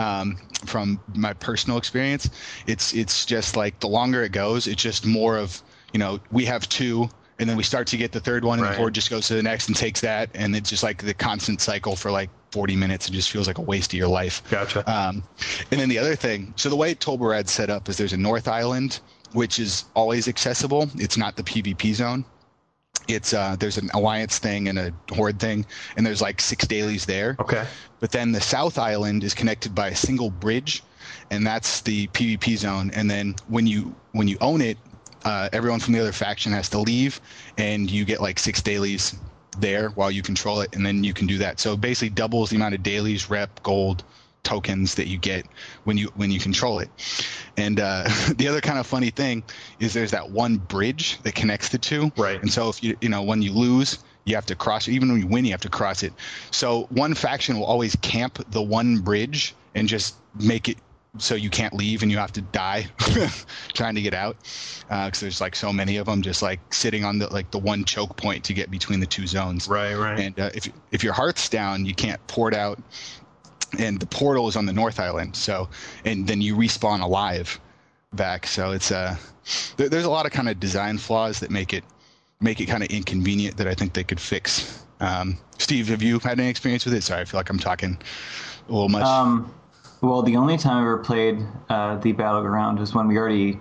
From my personal experience, it's just like the longer it goes, it's just more of we have 2 and then we start to get the 3rd one and the Horde just goes to the next and takes that, and it's just like the constant cycle for like 40 minutes. It just feels like a waste of your life. Gotcha. And then the other thing, so the way Tol Barad's set up is there's a North Island, which is always accessible. It's not the PvP zone. It's there's an Alliance thing and a Horde thing, and there's like 6 dailies there. Okay. But then the South Island is connected by a single bridge, and that's the PvP zone. And then when you own it, everyone from the other faction has to leave, and you get like 6 dailies there while you control it, and then you can do that. So it basically doubles the amount of dailies, rep, gold, tokens that you get when you control it. And the other kind of funny thing is there's that one bridge that connects the 2. Right. And so if when you lose, you have to cross it. Even when you win, you have to cross it. So one faction will always camp the one bridge and just make it so you can't leave and you have to die trying to get out, because there's like so many of them just like sitting on the one choke point to get between the 2 zones. Right. And if your heart's down, you can't port out, and the portal is on the North Island. So, and then you respawn alive back. So it's there's a lot of kind of design flaws that make it kind of inconvenient that I think they could fix. Steve, have you had any experience with it? Sorry, I feel like I'm talking a little much. Well, the only time I ever played the Battleground was when we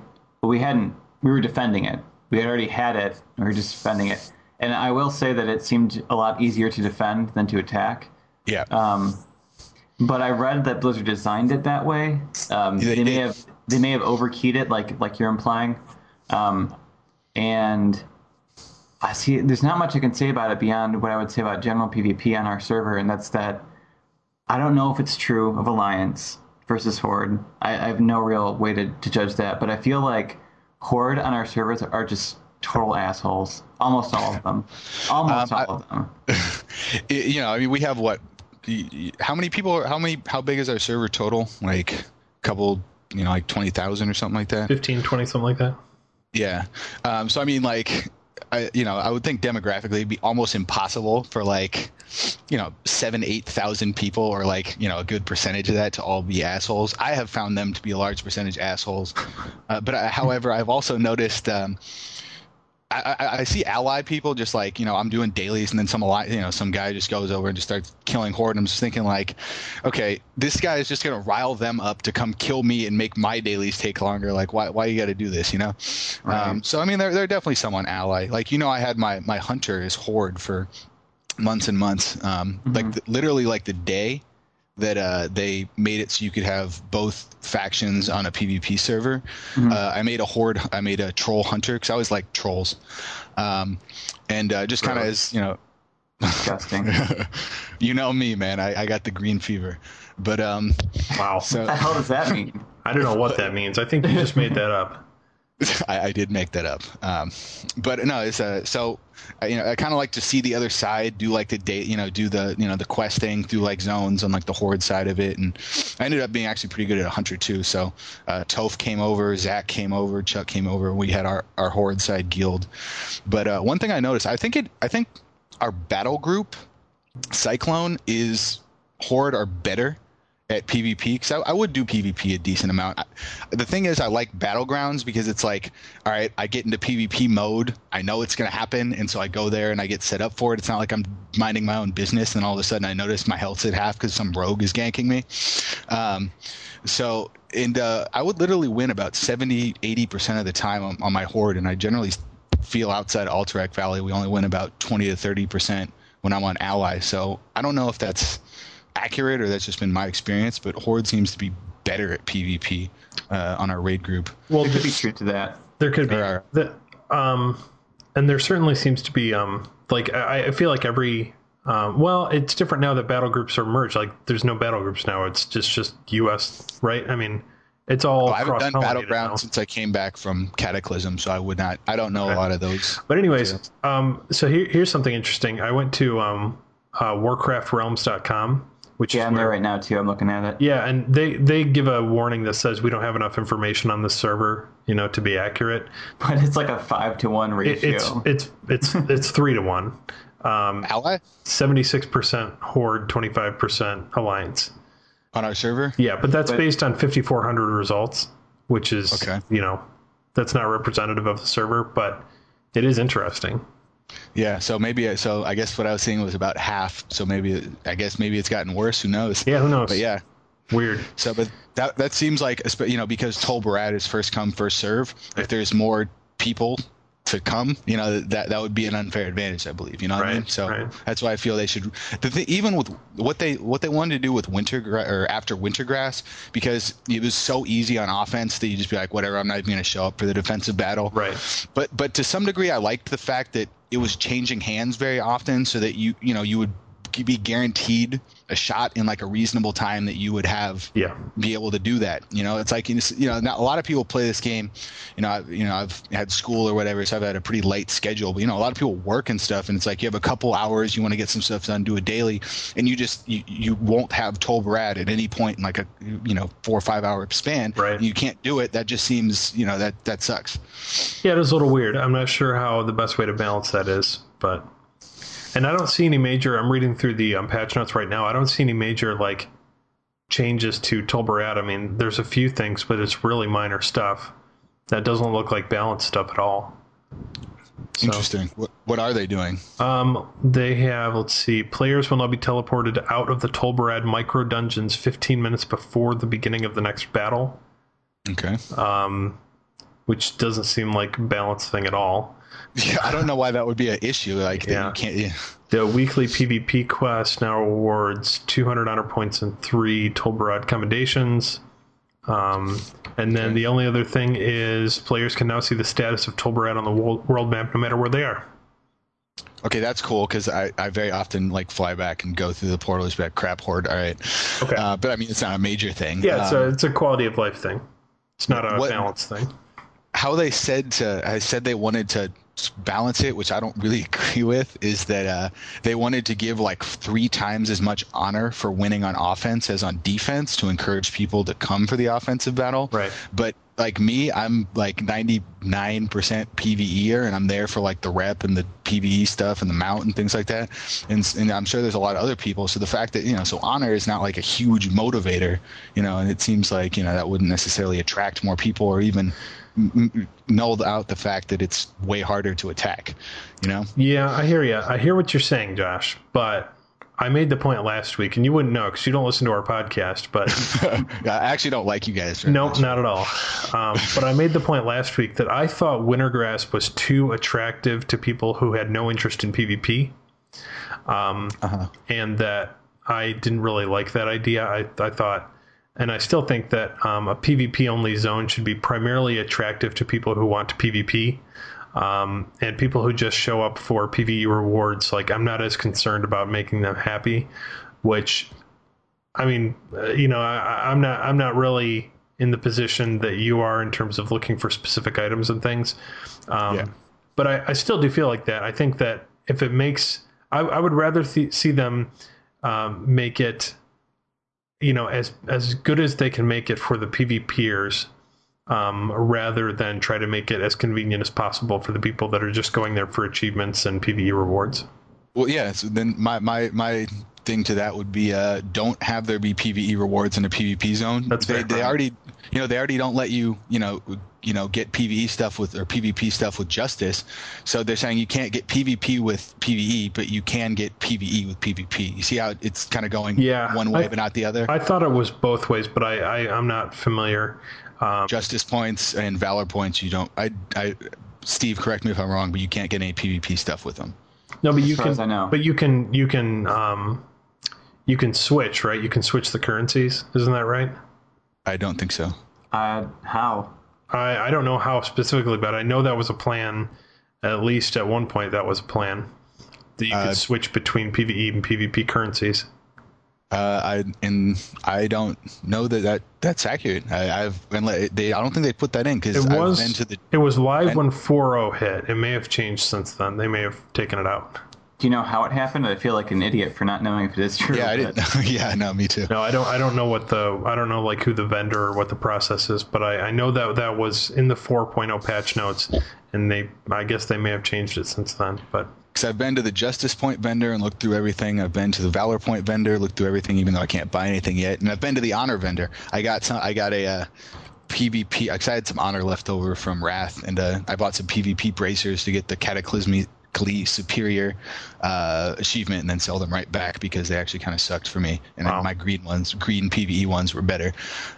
were defending it. We had already had it, and we were just defending it. And I will say that it seemed a lot easier to defend than to attack. Yeah. But I read that Blizzard designed it that way. They may have overkeyed it, like you're implying. And I see there's not much I can say about it beyond what I would say about general PvP on our server, and that's that I don't know if it's true of Alliance versus Horde. I have no real way to judge that, but I feel like Horde on our servers are just total assholes. Almost all of them. Almost all of them. I mean, we have what? How many people? How big is our server total? Like a couple, like 20,000 or something like that. 15, 20, something like that. Yeah. So I mean, like, I would think demographically it'd be almost impossible for like, 7,000-8,000 people, or like, a good percentage of that to all be assholes. I have found them to be a large percentage assholes. However, I've also noticed, I see ally people just like, I'm doing dailies and then some guy just goes over and just starts killing Horde. And I'm just thinking like, okay, this guy is just going to rile them up to come kill me and make my dailies take longer. Like, why you got to do this, Right. So, I mean, they're definitely someone ally. Like, I had my hunter as Horde for months and months. Literally like the day that they made it so you could have both factions on a PvP server. I made a Horde, I made a troll hunter because I always like trolls, and just kind of as disgusting. Me, man, I got the green fever. But wow, so, what the hell does that mean? I don't know what that means. I think you just made that up. I did make that up, but no, it's so I kind of like to see the other side, do like the day, do the the questing through like zones on like the Horde side of it, and I ended up being actually pretty good at a hunter too. So Toph came over, Zach came over, Chuck came over. We had our Horde side guild, but one thing I noticed, I think our battle group Cyclone is Horde are better at PvP, because I would do PvP a decent amount. The thing is, I like Battlegrounds because it's like, all right, I get into PvP mode, I know it's going to happen, and so I go there and I get set up for it. It's not like I'm minding my own business and all of a sudden I notice my health's at half because some rogue is ganking me. I would literally win about 70-80% of the time on my Horde, and I generally feel outside Alterac Valley we only win about 20 to 30% when I'm on Ally. So I don't know if that's accurate or that's just been my experience, but Horde seems to be better at PvP on our raid group. Well, there could be truth to that. There could be. And there certainly seems to be I feel like every it's different now that battle groups are merged. Like there's no battle groups now. It's just US, right? I mean, it's all I haven't done Battlegrounds since I came back from Cataclysm, so I don't know a lot of those. But anyways, so here's something interesting. I went to warcraftrealms.com, which I'm there right now too. I'm looking at it. Yeah, and they give a warning that says we don't have enough information on this server, to be accurate. But it's like a 5-to-1 ratio. It's 3-to-1. Ally? 76% Horde, 25% Alliance. On our server? Yeah, but that's based on 5,400 results, which is, okay. That's not representative of the server, but it is interesting. Yeah, so I guess what I was seeing was about half. So maybe it's gotten worse. Who knows? Yeah, who knows? But yeah, weird. So, but that seems like, because Tol Barad is first come first serve. If there's more people to come, that would be an unfair advantage, I believe. You know what I mean? So that's why I feel they should. Even with what they wanted to do with after Wintergrass, because it was so easy on offense that you just be like, whatever, I'm not even going to show up for the defensive battle. Right. But to some degree, I liked the fact that it was changing hands very often, so that you would be guaranteed a shot in like a reasonable time that you would have be able to do that. It's like, now a lot of people play this game, I've had school or whatever, so I've had a pretty light schedule, but a lot of people work and stuff, and it's like you have a couple hours, you want to get some stuff done, do a daily, and you won't have Tol Barad at any point in like a 4 or 5 hour span. Right. You can't do it. That just seems that sucks. Yeah, it is a little weird. I'm not sure how the best way to balance that is, but and I don't see any major. I'm reading through the patch notes right now. I don't see any major changes to Tol Barad. I mean, there's a few things, but it's really minor stuff. That doesn't look like balanced stuff at all. So, interesting. What are they doing? They have, let's see, players will now be teleported out of the Tol Barad micro dungeons 15 minutes before the beginning of the next battle. Okay. Which doesn't seem like a balanced thing at all. Yeah, I don't know why that would be an issue. You can't. Yeah. The weekly PvP quest now awards 200 honor points and 3 Tol Barad commendations. And then the only other thing is players can now see the status of Tol Barad on the world map no matter where they are. Okay, that's cool, because I very often fly back and go through the portals, back crap Horde. All right. Okay. But I mean, it's not a major thing. Yeah, it's a quality of life thing. It's not a balance thing. how they said they wanted to balance it, which I don't really agree with, is that they wanted to give like 3 times as much honor for winning on offense as on defense to encourage people to come for the offensive battle. Right. But like me, I'm like 99% PvEer, and I'm there for like the rep and the PvE stuff and the mount and things like that. And I'm sure there's a lot of other people. So the fact that, so honor is not like a huge motivator, and it seems like, that wouldn't necessarily attract more people or even nulled out the fact that it's way harder to attack, Yeah, I hear you. I hear what you're saying, Josh, but I made the point last week, and you wouldn't know because you don't listen to our podcast, but I actually don't like you guys. Nope, not at all. But I made the point last week that I thought Wintergrasp was too attractive to people who had no interest in PvP, and that I didn't really like that idea. I thought, and I still think that a PvP-only zone should be primarily attractive to people who want to PvP. And people who just show up for PvE rewards, like I'm not as concerned about making them happy, which, I mean, I'm not really in the position that you are in terms of looking for specific items and things. But I still do feel like that. I think that if it makes, I would rather see them make it, as good as they can make it for the PvPers. Rather than try to make it as convenient as possible for the people that are just going there for achievements and PvE rewards. Well, yeah. So then my thing to that would be don't have there be PvE rewards in a PvP zone. That's fair. They already they already don't let you get PvE stuff with or PvP stuff with Justice. So they're saying you can't get PvP with PvE, but you can get PvE with PvP. You see how it's kind of going one way but not the other? I thought it was both ways, but I'm not familiar. Justice points and Valor points, you don't. Steve, correct me if I'm wrong, but you can't get any PvP stuff with them. No, but you as far can. as I know. But you can switch, right? You can switch the currencies. Isn't that right? I don't think so. How? I don't know how specifically, but I know that was a plan. At least at one point, that was a plan that you could switch between PvE and PvP currencies. I don't know that's accurate. I don't think they put that in because it was live when 4.0 hit. It may have changed since then. They may have taken it out. Do you know how it happened? I feel like an idiot for not knowing if it is true. Yeah, I didn't. Yeah, no, me too. No, I don't know like who the vendor or what the process is, but I know that was in the 4.0 patch notes, and I guess they may have changed it since then, but. Because I've been to the Justice Point vendor and looked through everything. I've been to the Valor Point vendor, looked through everything, even though I can't buy anything yet. And I've been to the Honor vendor. I got a PvP. I had some Honor left over from Wrath, and I bought some PvP bracers to get the Cataclysmically Superior achievement, and then sell them right back because they actually kind of sucked for me. And my green PvE ones were better.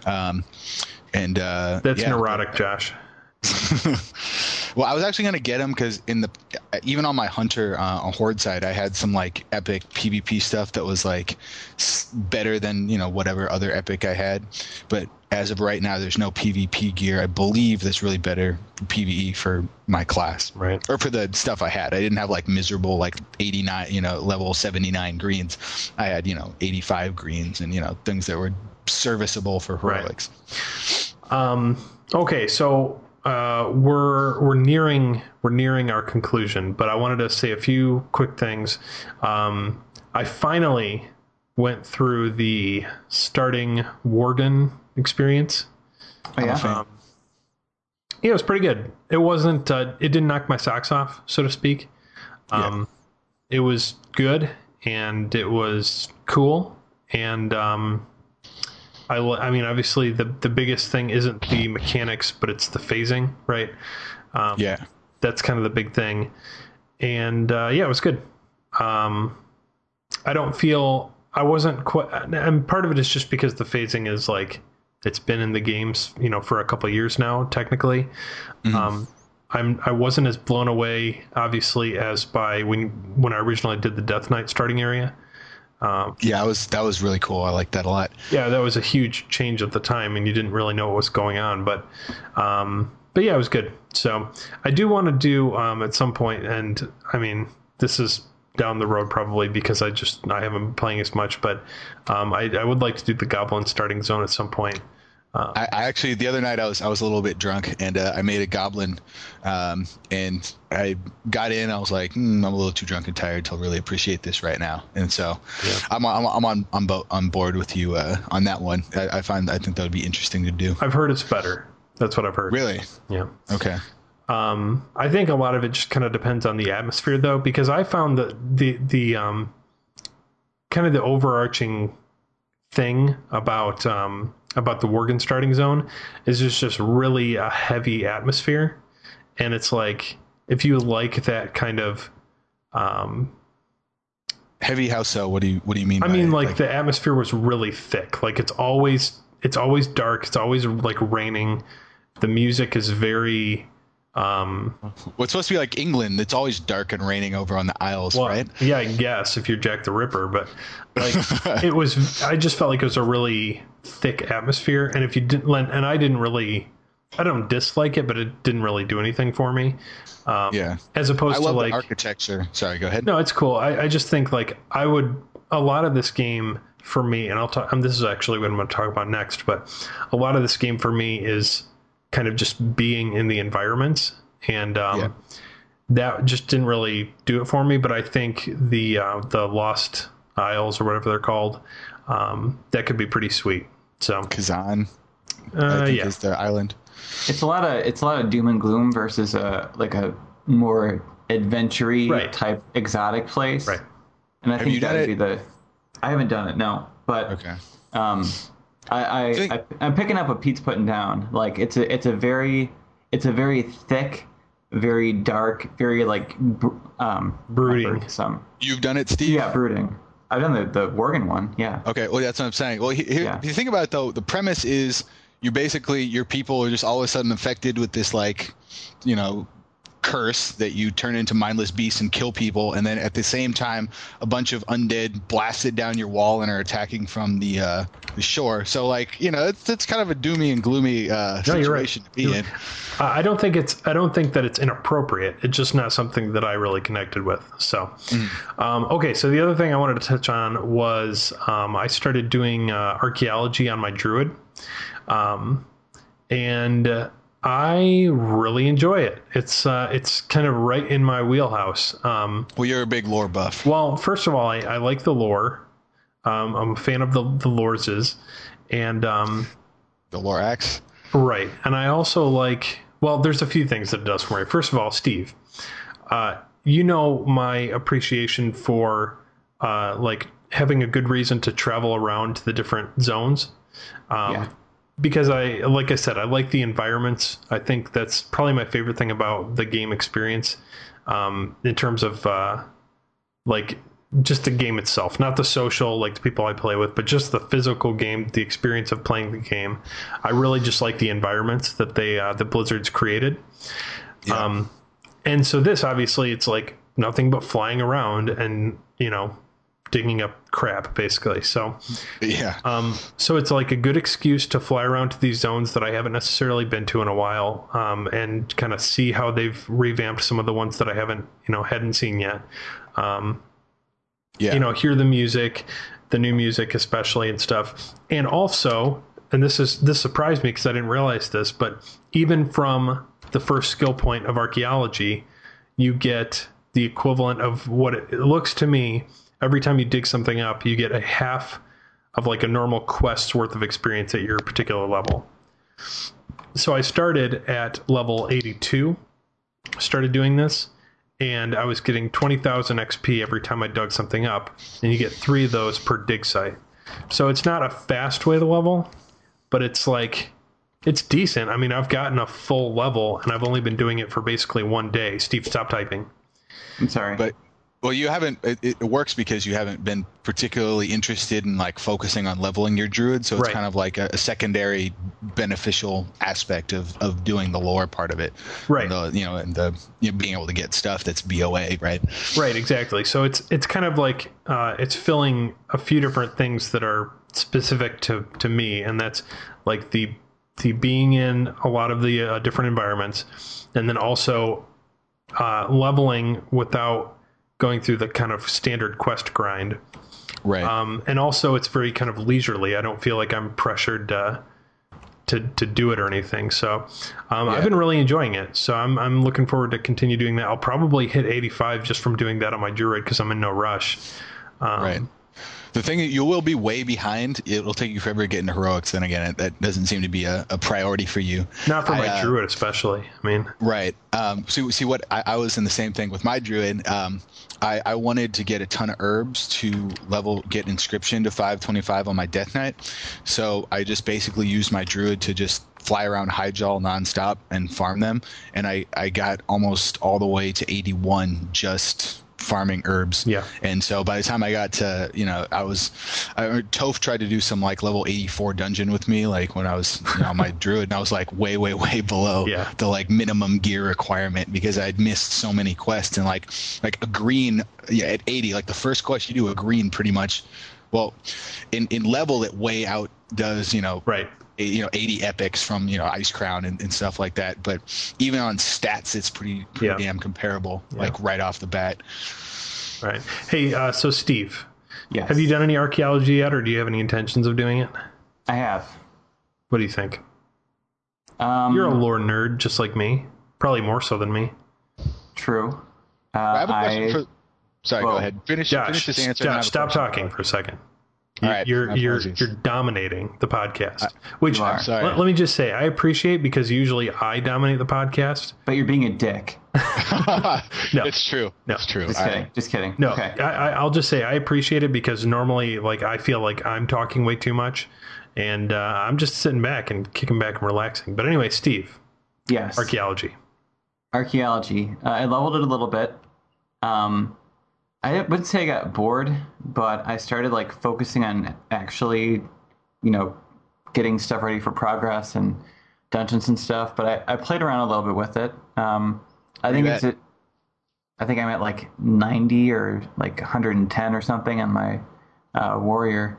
That's neurotic, Josh. Well, I was actually going to get them because even on my Hunter Horde side, I had some like epic PvP stuff that was like better than whatever other epic I had. But as of right now, there's no PvP gear. I believe that's really better PvE for my class, right? Or for the stuff I had. I didn't have like miserable like 89, level 79 greens. I had 85 greens and things that were serviceable for heroics. Right. Okay, so. We're nearing our conclusion, but I wanted to say a few quick things. I finally went through the starting Worgen experience. Oh, yeah? It was pretty good. It wasn't. It didn't knock my socks off, so to speak. It was good and it was cool and. I mean, obviously, the biggest thing isn't the mechanics, but it's the phasing, right? That's kind of the big thing. And, it was good. I wasn't quite... And part of it is just because the phasing is, like, it's been in the games, for a couple of years now, technically. Mm-hmm. I wasn't as blown away, obviously, as by when I originally did the Death Knight starting area. That was really cool. I liked that a lot. Yeah, that was a huge change at the time, and you didn't really know what was going on. But yeah, it was good. So I do want to do at some point, and I mean, this is down the road probably because I haven't been playing as much. But I would like to do the Goblin starting zone at some point. I actually the other night I was a little bit drunk and I made a goblin, and I got in. I was like, I'm a little too drunk and tired to really appreciate this right now. And so I'm on board with you on that one. I think that would be interesting to do. I've heard it's better. That's what I've heard. Really? Yeah. Okay. I think a lot of it just kind of depends on the atmosphere, though, because I found that the kind of the overarching thing about the Worgen starting zone is just really a heavy atmosphere, and it's like if you like that kind of heavy. How so? What do you mean? I mean, like the atmosphere was really thick. Like it's always dark. It's always like raining. The music is very. What's supposed to be like England? It's always dark and raining over on the Isles, right? Yeah, I guess if you're Jack the Ripper, but like it was. I just felt like it was a really thick atmosphere, and if you didn't, and I don't dislike it, but it didn't really do anything for me. Yeah. As opposed I love to like the architecture. Sorry, go ahead. No, it's cool. I just think like a lot of this game for me, and I'll talk. This is actually what I'm going to talk about next, but a lot of this game for me is kind of just being in the environments, and that just didn't really do it for me. But I think the Lost Isles or whatever they're called, that could be pretty sweet. So Kazan, I think is the island. It's a lot of doom and gloom versus a more adventure-y type exotic place. Right. And I think that would be the. I haven't done it, no, but okay. I'm picking up what Pete's putting down. Like it's a very thick, very dark, very like brooding. You've done it, Steve? Yeah, brooding. I've done the Worgen one. Yeah. Okay. Well, that's what I'm saying. Well, if you think about it though, the premise is your people are just all of a sudden affected with this like, curse that you turn into mindless beasts and kill people, and then at the same time a bunch of undead blasted down your wall and are attacking from the shore. So like it's kind of a doomy and gloomy situation to be in. I don't think that it's inappropriate. It's just not something that I really connected with. So okay, so the other thing I wanted to touch on was I started doing archaeology on my druid, and I really enjoy it. It's kind of right in my wheelhouse. Well, you're a big lore buff. Well, first of all, I like the lore. I'm a fan of the Lorses, and the Lorax. Right, and I also like. Well, there's a few things that it does for me. First of all, Steve, my appreciation for like having a good reason to travel around to the different zones. Because like I said, I like the environments. I think that's probably my favorite thing about the game experience, in terms of like just the game itself, not the social, like the people I play with, but just the physical game, the experience of playing the game. I really just like the environments that the Blizzard's created. Yeah. And so this, obviously, it's like nothing but flying around and, digging up crap, basically. So so it's like a good excuse to fly around to these zones that I haven't necessarily been to in a while, and kind of see how they've revamped some of the ones that I hadn't seen yet. Hear the music, the new music especially, and stuff. And also, and this surprised me because I didn't realize this, but even from the first skill point of archaeology, you get the equivalent of what it looks to me. Every time you dig something up, you get a half of like a normal quest's worth of experience at your particular level. So I started at level 82, started doing this, and I was getting 20,000 XP every time I dug something up, and you get 3 of those per dig site. So it's not a fast way to level, but it's decent. I mean, I've gotten a full level, and I've only been doing it for basically 1 day. Steve, stop typing. I'm sorry. But well, you haven't. It works because you haven't been particularly interested in like focusing on leveling your druid, so it's kind of like a secondary beneficial aspect of doing the lore part of it, right? And being able to get stuff that's BOA, right? Right, exactly. So it's kind of like it's filling a few different things that are specific to me, and that's like the being in a lot of the different environments, and then also leveling without going through the kind of standard quest grind. Right. And also it's very kind of leisurely. I don't feel like I'm pressured to do it or anything. So I've been really enjoying it. So I'm looking forward to continue doing that. I'll probably hit 85 just from doing that on my druid because I'm in no rush. Right. The thing you will be way behind. It'll take you forever to get into heroics. Then again, that doesn't seem to be a priority for you. Not for my druid, especially. I mean, right. See what I was in the same thing with my druid. I wanted to get a ton of herbs to get inscription to 525 on my Death Knight. So I just basically used my druid to just fly around Hyjal nonstop and farm them. And I got almost all the way to 81 just farming herbs. Yeah. And so by the time I got to, Toph tried to do some like level 84 dungeon with me, like when I was on my druid, and I was like way below the like minimum gear requirement because I'd missed so many quests. And like a green at 80, like the first quest you do, a green pretty much, well, in level it way outdoes, right. 80 epics from Ice Crown and stuff like that, but even on stats it's pretty damn comparable, like right off the bat. Right. Hey, so Steve, yes. Have you done any archaeology yet, or do you have any intentions of doing it? I have. What do you think? You're a lore nerd just like me, probably more so than me. True. I have a question sorry, go ahead. Finish this answer. Josh, stop talking for a second. All right, you're dominating the podcast, which sorry. Let me just say I appreciate, because usually I dominate the podcast. But you're being a dick. No, it's true. No, it's true. Just kidding. No, okay. I'll just say I appreciate it because normally, like, I feel like I'm talking way too much, and I'm just sitting back and kicking back and relaxing. But anyway, Steve. Yes. Archaeology. I leveled it a little bit. I wouldn't say I got bored, but I started like focusing on actually, getting stuff ready for progress and dungeons and stuff. But I played around a little bit with it. I think I'm at like 90 or like 110 or something on my warrior.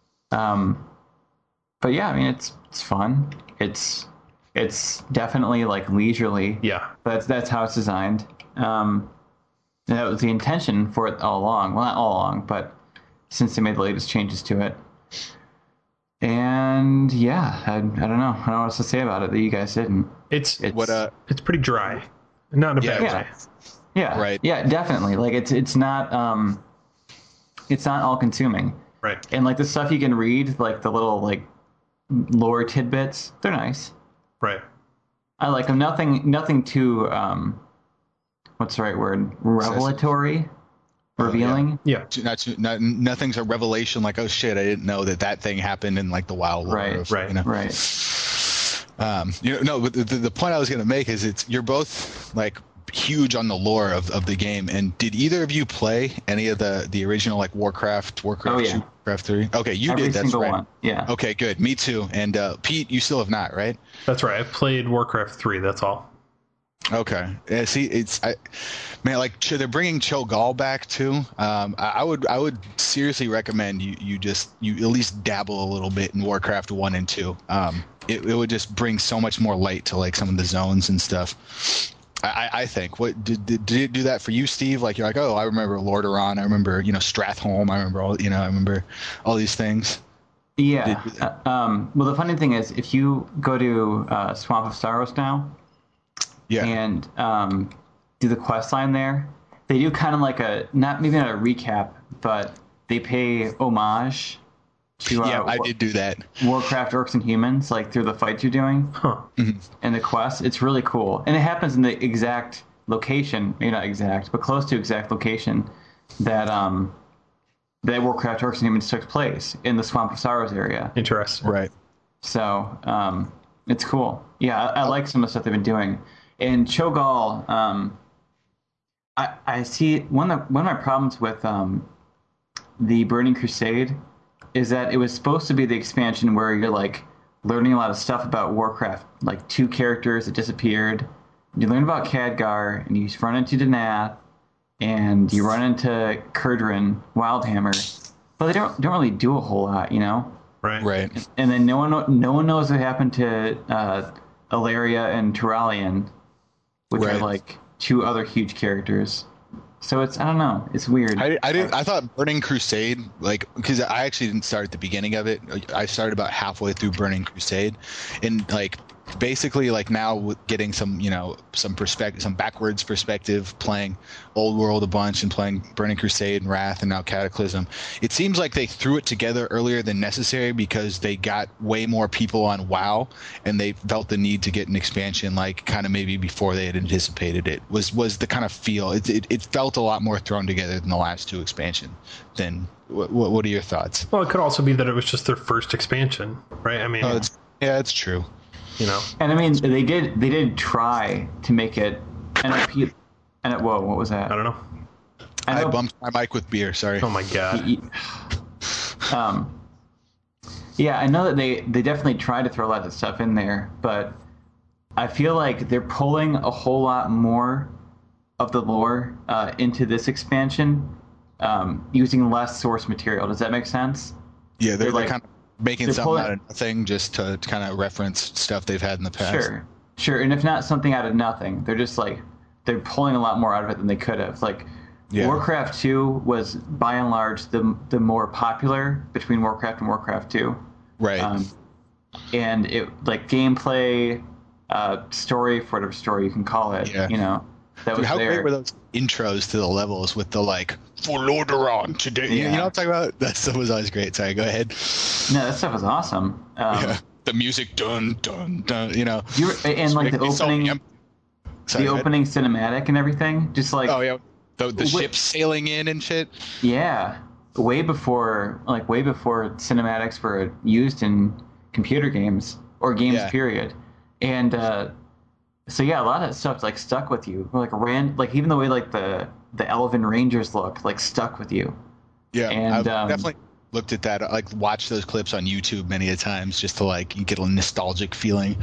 But yeah, I mean it's fun. It's definitely like leisurely. Yeah. But that's how it's designed. And that was the intention for it all along. Well, not all along, but since they made the latest changes to it. And yeah, I don't know. I don't know what else to say about it that you guys didn't. It's pretty dry. Not in a bad way. Yeah. Right. Yeah, definitely. Like it's not all consuming. Right. And like the stuff you can read, like the little like lore tidbits, they're nice. Right. I like them. Nothing too what's the right word? Revelatory? Revealing? Yeah. Nothing's a revelation like, oh shit, I didn't know that thing happened in like the WoW lore. Right. Right. But the point I was going to make is you're both like huge on the lore of the game. And did either of you play any of the original like Warcraft 2, Warcraft 3? Okay, you Every did. That's right. One. Yeah. Okay, good. Me too. And Pete, you still have not, right? That's right. I've played Warcraft 3. That's all. Okay. Yeah, see, like they're bringing Cho'Gall back too. I would seriously recommend you at least dabble a little bit in Warcraft 1 and 2. It would just bring so much more light to like some of the zones and stuff. I think. What did it do that for you, Steve? Like you're like, oh, I remember Lordaeron. I remember Stratholme. I remember all these things. Yeah. Well, the funny thing is, if you go to Swamp of Sorrows now. Yeah. And do the quest line there. They do kind of like maybe not a recap, but they pay homage to I did do that. Warcraft Orcs and Humans, like through the fights you're doing. Huh. And the quest. It's really cool. And it happens in the exact location, maybe not exact, but close to exact location that Warcraft Orcs and Humans took place in the Swamp of Sorrows area. Interesting. Right. So it's cool. Yeah, I like some of the stuff they've been doing. And Cho'Gall, I see one of my problems with the Burning Crusade is that it was supposed to be the expansion where you're like learning a lot of stuff about Warcraft, like 2 characters that disappeared. You learn about Khadgar, and you run into Danath, and you run into Kurdran, Wildhammer, but they don't really do a whole lot, Right. And then no one knows what happened to Alaria and Turalian, which are like 2 other huge characters. So it's, I don't know, it's weird. I thought Burning Crusade, like, because I actually didn't start at the beginning of it. I started about halfway through Burning Crusade, and like basically like now with getting some, some perspective, some backwards perspective, playing Old World a bunch and playing Burning Crusade and Wrath and now Cataclysm. It seems like they threw it together earlier than necessary because they got way more people on WoW and they felt the need to get an expansion, like kind of maybe before they had anticipated it. Was the kind of feel. It felt a lot more thrown together than the last two expansions. Then what are your thoughts? Well, it could also be that it was just their first expansion, right? I mean, it's true. And I mean, they did try to make it NIP. Whoa, what was that? I don't know. I bumped my mic with beer. Sorry. Oh my god. Yeah, I know that they definitely tried to throw a lot of stuff in there, but I feel like they're pulling a whole lot more of the lore into this expansion, using less source material. Does that make sense? Yeah, they're like kind of making something out of nothing just to kind of reference stuff they've had in the past. Sure. And if not something out of nothing, they're just like, they're pulling a lot more out of it than they could have. Like, Warcraft 2 was by and large the more popular between Warcraft and Warcraft 2. Right. And it, like, gameplay, story, for whatever story you can call it, that was how there. great were those intros to the levels with the like, for Lordaeron today? You know what I'm talking about? That stuff was always great. Sorry, go ahead. No, that stuff was awesome. The music, dun dun dun. And like the opening, opening cinematic and everything, just like the ships sailing in and shit. Yeah, way before cinematics were used in computer games or games period, and so a lot of that stuff like stuck with you, like even the way like the Elven Rangers look like stuck with you. Yeah, and I've definitely looked at that, like watched those clips on YouTube many a times just to like get a nostalgic feeling.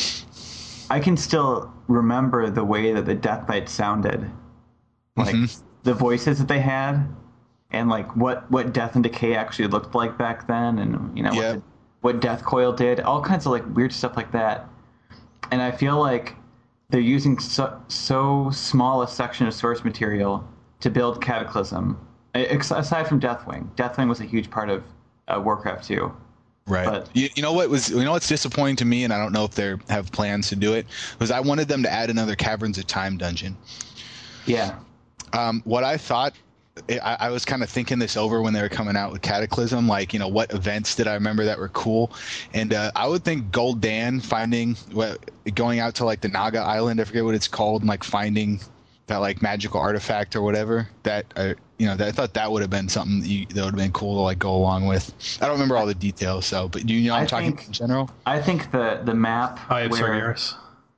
I can still remember the way that the Death Knight sounded, like the voices that they had, and like what Death and Decay actually looked like back then, and what Death Coil did, all kinds of like weird stuff like that. And I feel like they're using so small a section of source material to build Cataclysm. Aside from Deathwing. Deathwing was a huge part of Warcraft 2. Right. But, what's disappointing to me, and I don't know if they have plans to do it, was I wanted them to add another Caverns of Time dungeon. Yeah. What I thought, I was kind of thinking this over when they were coming out with Cataclysm, like, what events did I remember that were cool? And I would think Gul'dan going out to like the Naga Island, I forget what it's called, and like finding that like magical artifact or whatever, that I thought that would have been something that would have been cool to like go along with. I don't remember all the details, but I'm talking in general. I think the map Sargeras.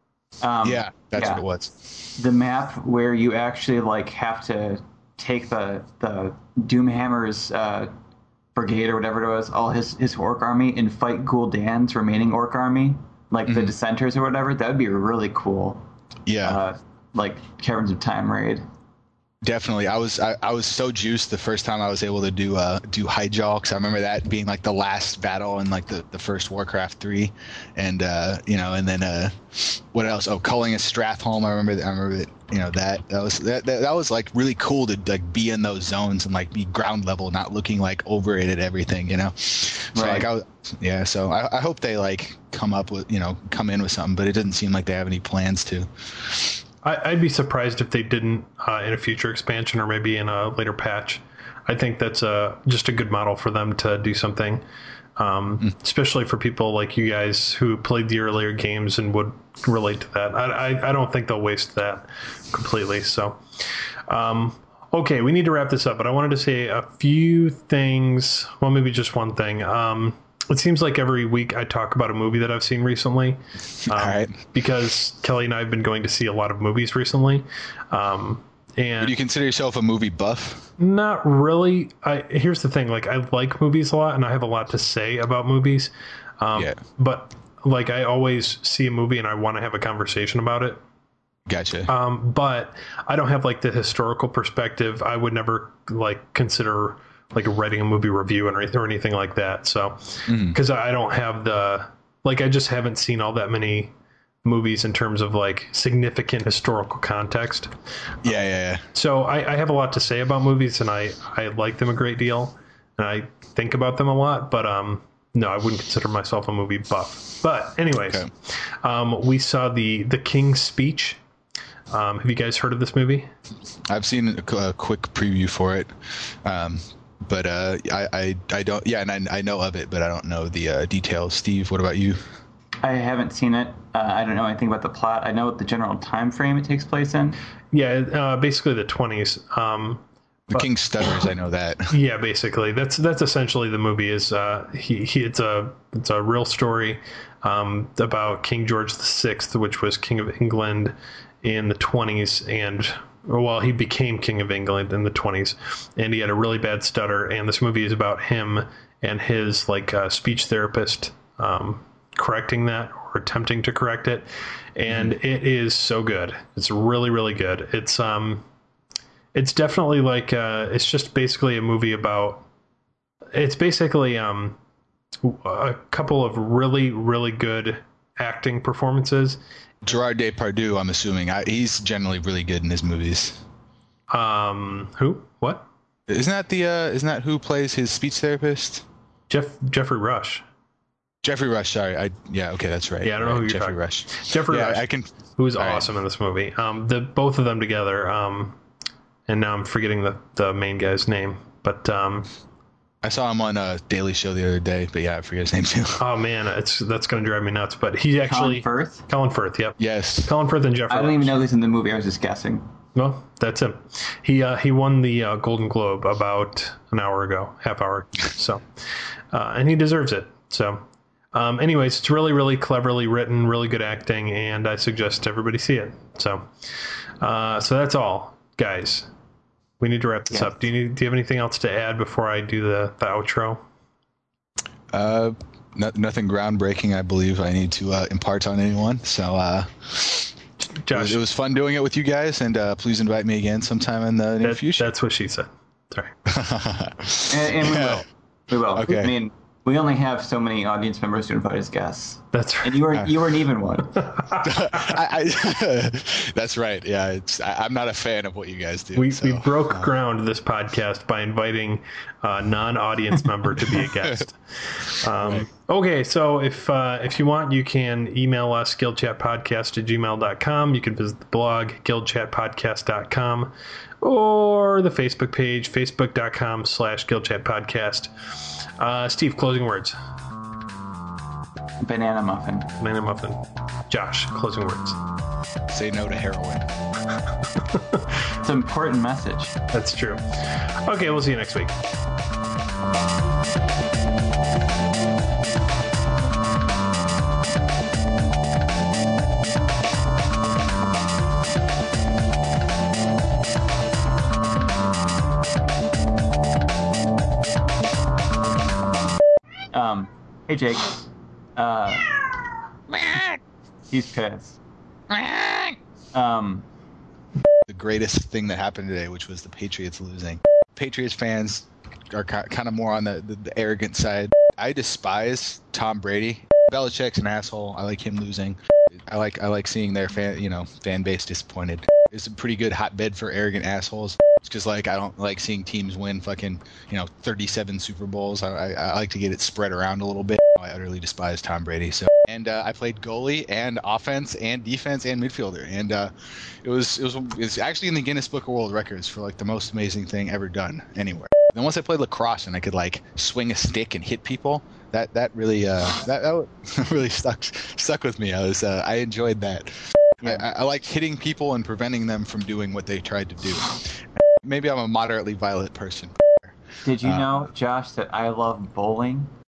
That's what it was. The map where you actually like have to take the Doomhammer's brigade or whatever it was, all his orc army, and fight Gul'dan's remaining orc army, like the Dissenters or whatever. That would be really cool. Yeah. Like Caverns of Time raid. Definitely. I was so juiced the first time I was able to do Hyjal, because I remember that being like the last battle in like the first Warcraft 3, and and then what else? Oh, Culling of Stratholme. I remember that that was like really cool to like be in those zones and like be ground level, not looking like over it at everything, So right. So I hope they like come in with something, but it doesn't seem like they have any plans to. I'd be surprised if they didn't in a future expansion or maybe in a later patch. I think that's just a good model for them to do something, especially for people like you guys who played the earlier games and would relate to that. I don't think they'll waste that completely. So, okay, we need to wrap this up, but I wanted to say a few things. Well, maybe just one thing. It seems like every week I talk about a movie that I've seen recently, all right. Because Kelly and I have been going to see a lot of movies recently. And do you consider yourself a movie buff? Not really. Here's the thing. Like, I like movies a lot and I have a lot to say about movies. But like, I always see a movie and I want to have a conversation about it. Gotcha. But I don't have like the historical perspective. I would never like consider like writing a movie review or anything like that. So, because I don't have I just haven't seen all that many movies in terms of like significant historical context. Yeah. So I have a lot to say about movies, and I like them a great deal, and I think about them a lot. But no, I wouldn't consider myself a movie buff. But anyways, okay. We saw the King's Speech. Have you guys heard of this movie? I've seen a quick preview for it, but I don't. Yeah, and I know of it, but I don't know the details. Steve, what about you? I haven't seen it. I don't know anything about the plot. I know what the general time frame it takes place in. Yeah, basically the 20s. The King's Stutters, I know that. Yeah, basically that's essentially the movie. Is it's a real story about King George VI, which was King of England in the 20s, and well, he became King of England in the 20s, and he had a really bad stutter. And this movie is about him and his speech therapist correcting that, or attempting to correct it, and it is so good. It's really, really good. It's definitely it's just basically a movie about. It's basically a couple of really, really good acting performances. Gerard Depardieu, I'm assuming. He's generally really good in his movies. Who? What? Isn't that who plays his speech therapist? Jeffrey Rush. Jeffrey Rush, sorry. Okay, that's right. Yeah, I don't know who you're Jeffrey talking. Rush. Jeffrey Rush, who's all awesome in this movie. Both of them together. And now I'm forgetting the main guy's name, but I saw him on a Daily Show the other day, but yeah, I forget his name too. Oh man, that's going to drive me nuts. But he's actually Colin Firth. Yep. Yes. Colin Firth and Jeffrey. I don't even know who's in the movie. I was just guessing. Well, that's him. He won the Golden Globe about an hour ago, half hour. So, and he deserves it. So, anyways, it's really, really cleverly written, really good acting, and I suggest everybody see it. So that's all, guys. We need to wrap this up. Do you have anything else to add before I do the outro? Nothing groundbreaking, I believe, I need to impart on anyone. So, Josh, it was fun doing it with you guys, and please invite me again sometime in the near future. That's what she said. Sorry. and we will. We will. Okay. I mean, we only have so many audience members to invite as guests. That's right. And you were an even one. That's right. Yeah, I'm not a fan of what you guys do. We broke ground this podcast by inviting a non-audience member to be a guest. Right. Okay, so if you want, you can email us, guildchatpodcast@gmail.com. You can visit the blog, guildchatpodcast.com, or the Facebook page, facebook.com/guildchatpodcast. Steve, closing words. Banana muffin. Josh, closing words. Say no to heroin. It's an important message. That's true. Okay, we'll see you next week. Hey Jake. He's pissed. The greatest thing that happened today, which was the Patriots losing. Patriots fans are kind of more on the arrogant side. I despise Tom Brady. Belichick's an asshole. I like him losing. I like seeing their fan base disappointed. It's a pretty good hotbed for arrogant assholes. It's just I don't like seeing teams win fucking 37 Super Bowls. I like to get it spread around a little bit. I utterly despise Tom Brady. So I played goalie and offense and defense and midfielder, and it's actually in the Guinness Book of World Records for the most amazing thing ever done anywhere. Then once I played lacrosse and I could swing a stick and hit people, that really that really stuck with me. I enjoyed that. I like hitting people and preventing them from doing what they tried to do. Maybe I'm a moderately violent person. Did you know, Josh, that I love bowling?